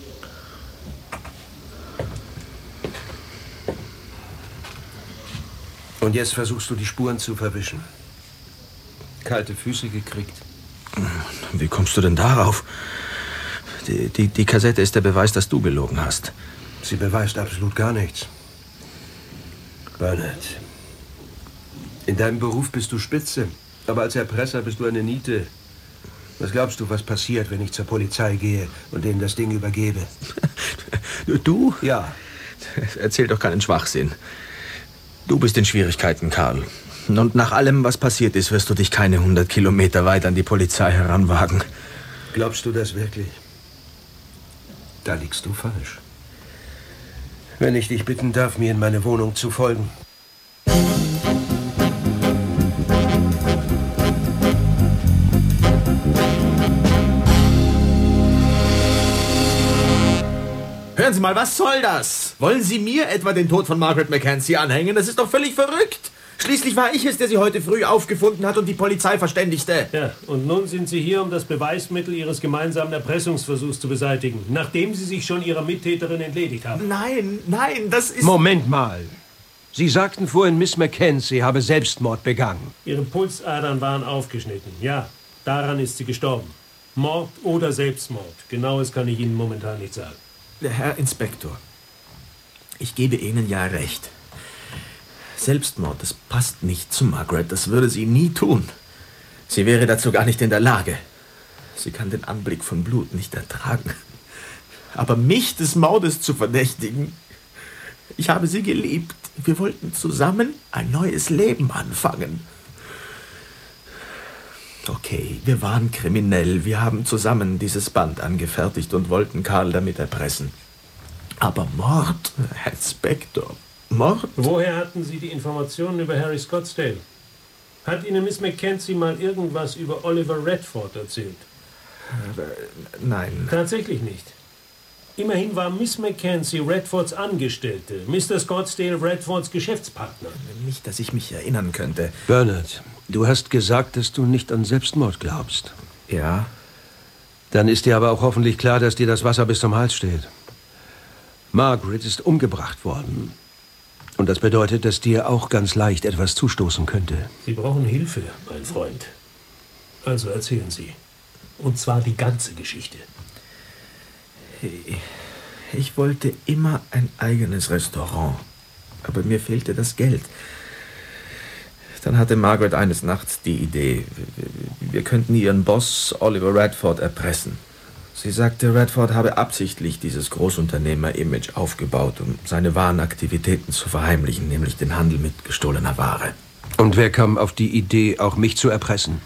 S2: Und jetzt versuchst du, die Spuren zu verwischen. Kalte Füße gekriegt.
S11: Wie kommst du denn darauf? Die, die, die Kassette ist der Beweis, dass du gelogen hast.
S2: Sie beweist absolut gar nichts. Bernhard, in deinem Beruf bist du Spitze, aber als Erpresser bist du eine Niete. Was glaubst du, was passiert, wenn ich zur Polizei gehe und denen das Ding übergebe?
S11: Du?
S2: Ja.
S11: Erzähl doch keinen Schwachsinn. Du bist in Schwierigkeiten, Karl. Und nach allem, was passiert ist, wirst du dich keine hundert Kilometer weit an die Polizei heranwagen.
S2: Glaubst du das wirklich? Da liegst du falsch. Wenn ich dich bitten darf, mir in meine Wohnung zu folgen.
S11: Hören Sie mal, was soll das? Wollen Sie mir etwa den Tod von Margaret Mackenzie anhängen? Das ist doch völlig verrückt. Schließlich war ich es, der sie heute früh aufgefunden hat und die Polizei verständigte.
S5: Ja, und nun sind Sie hier, um das Beweismittel Ihres gemeinsamen Erpressungsversuchs zu beseitigen, nachdem Sie sich schon Ihrer Mittäterin entledigt haben.
S11: Nein, nein, das ist...
S2: Moment mal. Sie sagten vorhin, Miss Mackenzie habe Selbstmord begangen.
S5: Ihre Pulsadern waren aufgeschnitten. Ja, daran ist sie gestorben. Mord oder Selbstmord. Genaues kann ich Ihnen momentan nicht sagen.
S11: Herr Inspektor, ich gebe Ihnen ja recht. Selbstmord, das passt nicht zu Margaret. Das würde sie nie tun. Sie wäre dazu gar nicht in der Lage. Sie kann den Anblick von Blut nicht ertragen. Aber mich des Mordes zu verdächtigen... Ich habe sie geliebt. Wir wollten zusammen ein neues Leben anfangen. Okay, wir waren kriminell. Wir haben zusammen dieses Band angefertigt und wollten Karl damit erpressen. Aber Mord, Herr Inspektor, Mord?
S5: Woher hatten Sie die Informationen über Harry Scottsdale? Hat Ihnen Miss Mackenzie mal irgendwas über Oliver Redford erzählt?
S11: Äh, nein.
S5: Tatsächlich nicht. Immerhin war Miss Mackenzie Redfords Angestellte, Mister Scottsdale Redfords Geschäftspartner.
S11: Nicht, dass ich mich erinnern könnte.
S2: Bernhard, du hast gesagt, dass du nicht an Selbstmord glaubst.
S11: Ja.
S2: Dann ist dir aber auch hoffentlich klar, dass dir das Wasser bis zum Hals steht. Margaret ist umgebracht worden. Und das bedeutet, dass dir auch ganz leicht etwas zustoßen könnte.
S5: Sie brauchen Hilfe, mein Freund. Also erzählen Sie. Und zwar die ganze Geschichte.
S11: Ich wollte immer ein eigenes Restaurant, aber mir fehlte das Geld. Dann hatte Margaret eines Nachts die Idee, wir könnten ihren Boss Oliver Redford erpressen. Sie sagte, Redford habe absichtlich dieses Großunternehmer-Image aufgebaut, um seine wahren Aktivitäten zu verheimlichen, nämlich den Handel mit gestohlener Ware.
S2: Und wer kam auf die Idee, auch mich zu erpressen?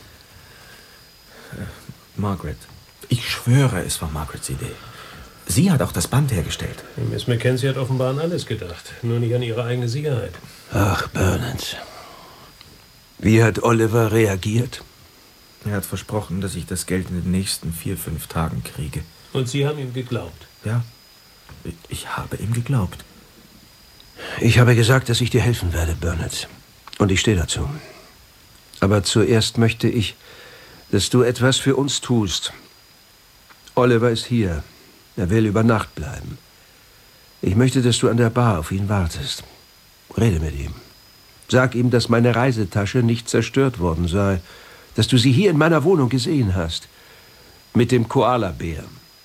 S11: Äh, Margaret. Ich schwöre, es war Margarets Idee. Sie hat auch das Band hergestellt.
S5: Miss Mackenzie hat offenbar an alles gedacht, nur nicht an ihre eigene Sicherheit.
S2: Ach, Bernhard. Wie hat Oliver reagiert?
S11: Er hat versprochen, dass ich das Geld in den nächsten vier, fünf Tagen kriege.
S5: Und Sie haben ihm geglaubt?
S11: Ja, ich habe ihm geglaubt.
S2: Ich habe gesagt, dass ich dir helfen werde, Bernhard. Und ich stehe dazu. Aber zuerst möchte ich, dass du etwas für uns tust. Oliver ist hier. Er will über Nacht bleiben. Ich möchte, dass du an der Bar auf ihn wartest. Rede mit ihm. Sag ihm, dass meine Reisetasche nicht zerstört worden sei. Dass du sie hier in meiner Wohnung gesehen hast. Mit dem Koalabär.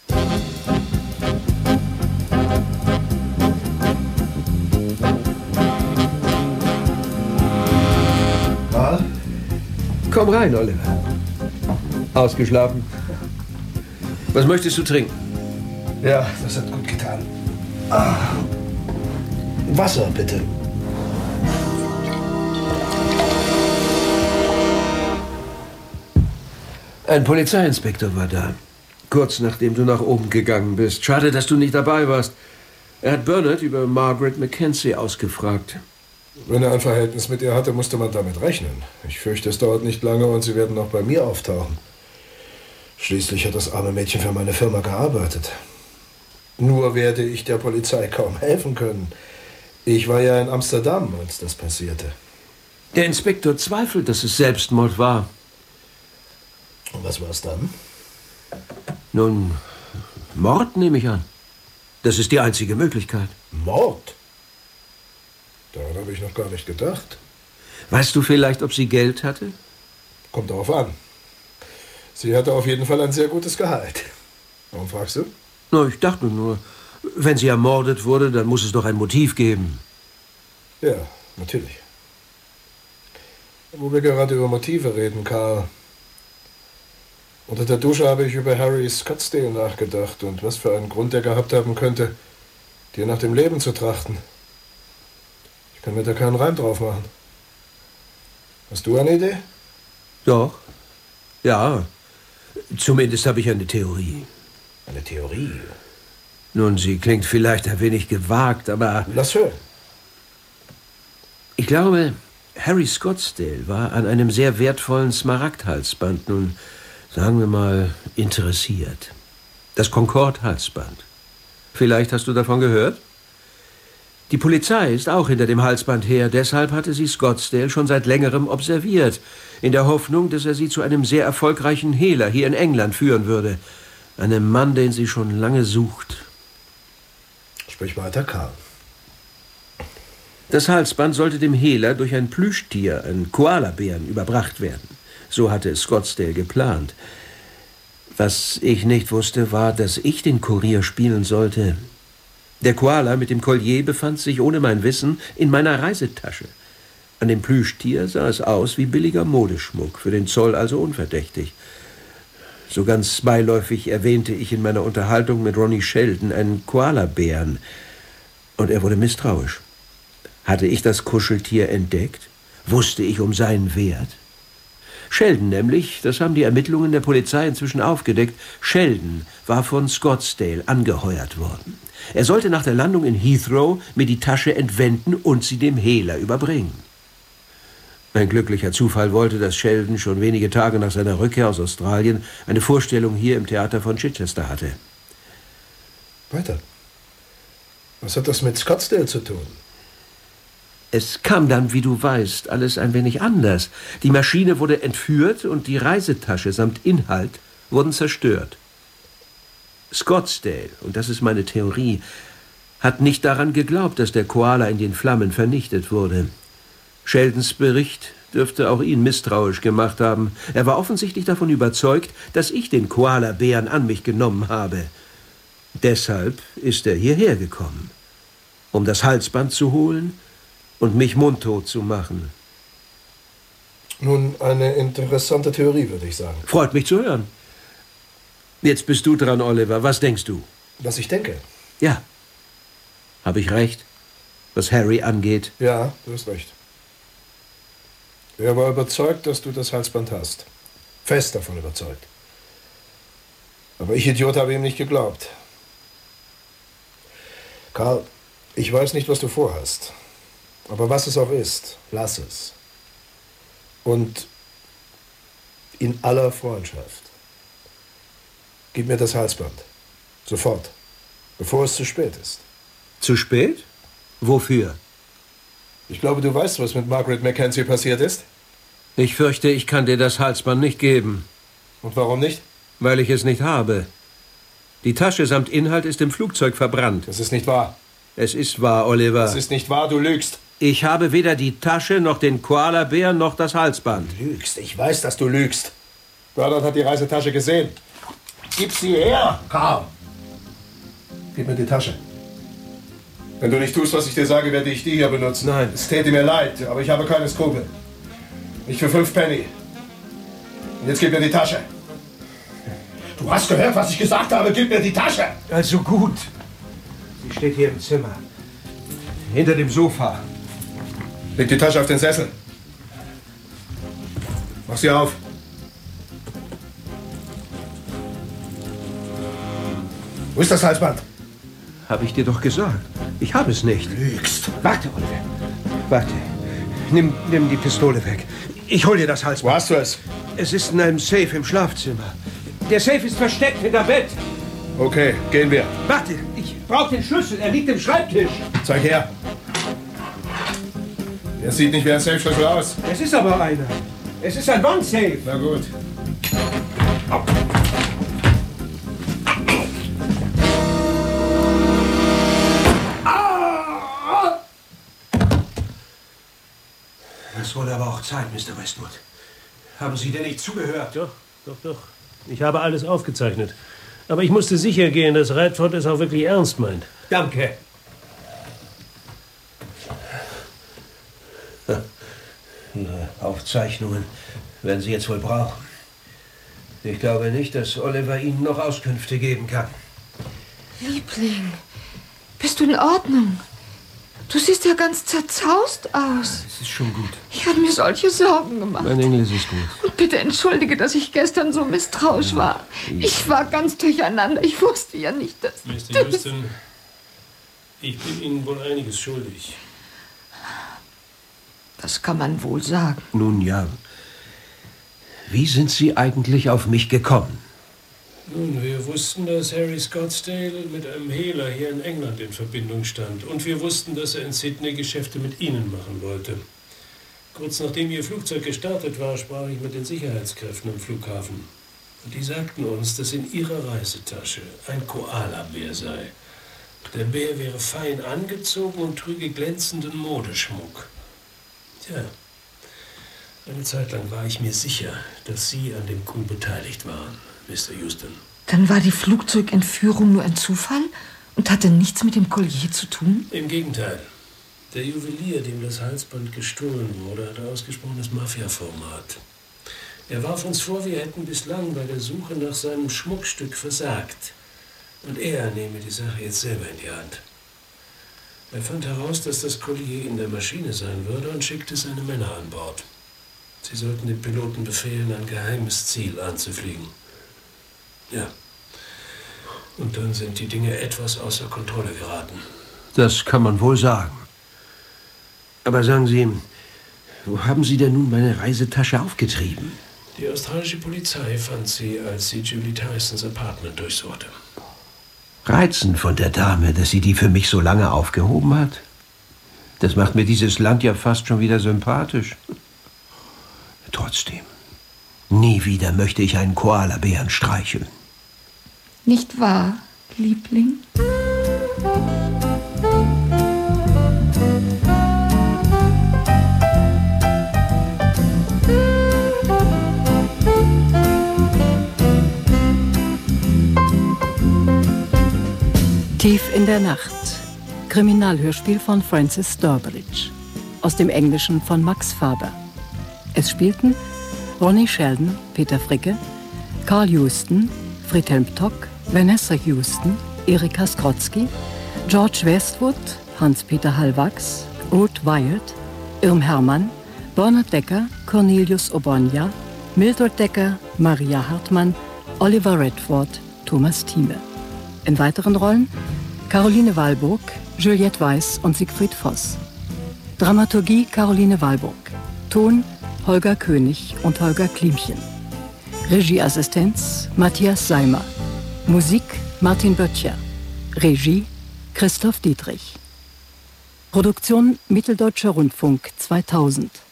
S10: Karl?
S2: Komm rein, Oliver. Ausgeschlafen? Was möchtest du trinken?
S10: Ja, das hat gut getan. Ah. Wasser, bitte.
S2: Ein Polizeiinspektor war da. Kurz nachdem du nach oben gegangen bist. Schade, dass du nicht dabei warst. Er hat Burnett über Margaret Mackenzie ausgefragt.
S10: Wenn er ein Verhältnis mit ihr hatte, musste man damit rechnen. Ich fürchte, es dauert nicht lange und sie werden auch bei mir auftauchen. Schließlich hat das arme Mädchen für meine Firma gearbeitet. Nur werde ich der Polizei kaum helfen können. Ich war ja in Amsterdam, als das passierte.
S2: Der Inspektor zweifelt, dass es Selbstmord war.
S10: Und was war es dann?
S2: Nun, Mord nehme ich an. Das ist die einzige Möglichkeit.
S10: Mord? Daran habe ich noch gar nicht gedacht.
S2: Weißt du vielleicht, ob sie Geld hatte?
S10: Kommt darauf an. Sie hatte auf jeden Fall ein sehr gutes Gehalt. Warum fragst du?
S2: Na, ich dachte nur, wenn sie ermordet wurde, dann muss es doch ein Motiv geben.
S10: Ja, natürlich. Wo wir gerade über Motive reden, Karl. Unter der Dusche habe ich über Harry Scottsdale nachgedacht und was für einen Grund er gehabt haben könnte, dir nach dem Leben zu trachten. Ich kann mir da keinen Reim drauf machen. Hast du eine Idee?
S2: Doch. Ja. Zumindest habe ich eine Theorie.
S10: Eine Theorie?
S2: Nun, sie klingt vielleicht ein wenig gewagt, aber...
S10: Lass hören.
S2: Ich glaube, Harry Scottsdale war an einem sehr wertvollen Smaragdhalsband, nun, sagen wir mal, interessiert. Das Concorde-Halsband. Vielleicht hast du davon gehört? Die Polizei ist auch hinter dem Halsband her, deshalb hatte sie Scottsdale schon seit längerem observiert, in der Hoffnung, dass er sie zu einem sehr erfolgreichen Hehler hier in England führen würde. Einem Mann, den sie schon lange sucht.
S10: Sprich weiter, Karl.
S2: Das Halsband sollte dem Hehler durch ein Plüschtier, einen Koalabären, überbracht werden. So hatte es Scottsdale geplant. Was ich nicht wusste, war, dass ich den Kurier spielen sollte. Der Koala mit dem Collier befand sich ohne mein Wissen in meiner Reisetasche. An dem Plüschtier sah es aus wie billiger Modeschmuck, für den Zoll also unverdächtig. So ganz beiläufig erwähnte ich in meiner Unterhaltung mit Ronnie Sheldon einen Koalabären. Und er wurde misstrauisch. Hatte ich das Kuscheltier entdeckt? Wusste ich um seinen Wert? Sheldon nämlich, das haben die Ermittlungen der Polizei inzwischen aufgedeckt, Sheldon war von Scottsdale angeheuert worden. Er sollte nach der Landung in Heathrow mir die Tasche entwenden und sie dem Hehler überbringen. Ein glücklicher Zufall wollte, dass Sheldon schon wenige Tage nach seiner Rückkehr aus Australien eine Vorstellung hier im Theater von Chichester hatte.
S10: Weiter. Was hat das mit Scottsdale zu tun?
S2: Es kam dann, wie du weißt, alles ein wenig anders. Die Maschine wurde entführt und die Reisetasche samt Inhalt wurden zerstört. Scottsdale, und das ist meine Theorie, hat nicht daran geglaubt, dass der Koala in den Flammen vernichtet wurde. Sheldons Bericht dürfte auch ihn misstrauisch gemacht haben. Er war offensichtlich davon überzeugt, dass ich den Koalabären an mich genommen habe. Deshalb ist er hierher gekommen, um das Halsband zu holen und mich mundtot zu machen.
S10: Nun, eine interessante Theorie, würde ich sagen.
S2: Freut mich zu hören. Jetzt bist du dran, Oliver. Was denkst du?
S10: Was ich denke?
S2: Ja. Habe ich recht, was Harry angeht?
S10: Ja, du hast recht. Er war überzeugt, dass du das Halsband hast. Fest davon überzeugt. Aber ich, Idiot, habe ihm nicht geglaubt. Karl, ich weiß nicht, was du vorhast. Aber was es auch ist, lass es. Und in aller Freundschaft. Gib mir das Halsband. Sofort. Bevor es zu spät ist.
S2: Zu spät? Wofür?
S10: Ich glaube, du weißt, was mit Margaret Mackenzie passiert ist.
S2: Ich fürchte, ich kann dir das Halsband nicht geben.
S10: Und warum nicht?
S2: Weil ich es nicht habe. Die Tasche samt Inhalt ist im Flugzeug verbrannt.
S10: Das ist nicht wahr.
S2: Es ist wahr, Oliver.
S10: Das ist nicht wahr, du lügst.
S2: Ich habe weder die Tasche, noch den Koalabären, noch das Halsband.
S10: Du lügst, ich weiß, dass du lügst. Goddard hat die Reisetasche gesehen. Gib sie her, Karl. Gib mir die Tasche. Wenn du nicht tust, was ich dir sage, werde ich die hier benutzen.
S2: Nein.
S10: Es täte mir leid, aber ich habe keine Skrupel. Nicht für fünf Penny. Und jetzt gib mir die Tasche. Du hast gehört, was ich gesagt habe. Gib mir die Tasche.
S2: Also gut. Sie steht hier im Zimmer. Hinter dem Sofa.
S10: Leg die Tasche auf den Sessel. Mach sie auf. Wo ist das Halsband?
S2: Habe ich dir doch gesagt. Ich habe es nicht.
S10: Lügst.
S2: Warte, Oliver. Warte. Nimm, nimm die Pistole weg. Ich hol dir das Halsband.
S10: Wo hast du es?
S2: Es ist in einem Safe im Schlafzimmer. Der Safe ist versteckt hinter Bett.
S10: Okay, gehen wir.
S2: Warte, ich brauche den Schlüssel. Er liegt im Schreibtisch.
S10: Zeig her. Er sieht nicht wie ein Safe-Schlüssel aus.
S2: Es ist aber einer. Es ist ein Wand-Safe.
S10: Na gut. Au.
S2: Das wurde aber auch Zeit, Mister Westwood. Haben Sie denn nicht zugehört?
S5: Doch, doch, doch. Ich habe alles aufgezeichnet. Aber ich musste sicher gehen, dass Radford es auch wirklich ernst meint.
S2: Danke. Ihre Aufzeichnungen werden Sie jetzt wohl brauchen. Ich glaube nicht, dass Oliver Ihnen noch Auskünfte geben kann.
S6: Liebling, bist du in Ordnung? Du siehst ja ganz zerzaust aus.
S2: Es ist schon gut.
S6: Ich hatte mir solche Sorgen gemacht.
S2: Mein Englisch ist gut.
S6: Und bitte entschuldige, dass ich gestern so misstrauisch war. Ich war ganz durcheinander. Ich wusste ja nicht, dass...
S5: Mister Houston, ich bin Ihnen wohl einiges schuldig.
S6: Das kann man wohl sagen.
S2: Nun ja. Wie sind Sie eigentlich auf mich gekommen?
S5: Nun, wir wussten, dass Harry Scottsdale mit einem Hehler hier in England in Verbindung stand. Und wir wussten, dass er in Sydney Geschäfte mit Ihnen machen wollte. Kurz nachdem Ihr Flugzeug gestartet war, sprach ich mit den Sicherheitskräften am Flughafen. Und die sagten uns, dass in Ihrer Reisetasche ein Koalabär sei. Der Bär wäre fein angezogen und trüge glänzenden Modeschmuck. Tja, eine Zeit lang war ich mir sicher, dass Sie an dem Coup beteiligt waren, Mister Houston.
S6: Dann war die Flugzeugentführung nur ein Zufall und hatte nichts mit dem Collier zu tun?
S5: Im Gegenteil. Der Juwelier, dem das Halsband gestohlen wurde, hatte ausgesprochenes Mafia-Format. Er warf uns vor, wir hätten bislang bei der Suche nach seinem Schmuckstück versagt. Und er nehme die Sache jetzt selber in die Hand. Er fand heraus, dass das Collier in der Maschine sein würde und schickte seine Männer an Bord. Sie sollten den Piloten befehlen, ein geheimes Ziel anzufliegen. Ja. Und dann sind die Dinge etwas außer Kontrolle geraten.
S2: Das kann man wohl sagen. Aber sagen Sie, wo haben Sie denn nun meine Reisetasche aufgetrieben?
S5: Die australische Polizei fand sie, als sie Julie Tysons Apartment durchsuchte.
S2: Reizend von der Dame, dass sie die für mich so lange aufgehoben hat. Das macht mir dieses Land ja fast schon wieder sympathisch. Trotzdem, nie wieder möchte ich einen Koalabären streicheln.
S6: Nicht wahr, Liebling?
S4: Tief in der Nacht. Kriminalhörspiel von Francis Durbridge. Aus dem Englischen von Max Faber. Es spielten Ronnie Sheldon, Peter Fricke, Carl Houston, Friedhelm Tock, Vanessa Houston, Erika Skrotzki, George Westwood, Hans-Peter Hallwachs, Ruth Wyatt, Irm Hermann, Bernard Decker, Cornelius Obonya, Mildred Decker, Maria Hartmann, Oliver Redford, Thomas Thieme. In weiteren Rollen Caroline Walburg, Juliette Weiß und Siegfried Voss. Dramaturgie Caroline Walburg. Ton Holger König und Holger Klimchen. Regieassistenz Matthias Seimer. Musik Martin Böttcher. Regie Christoph Dietrich. Produktion Mitteldeutscher Rundfunk zweitausend.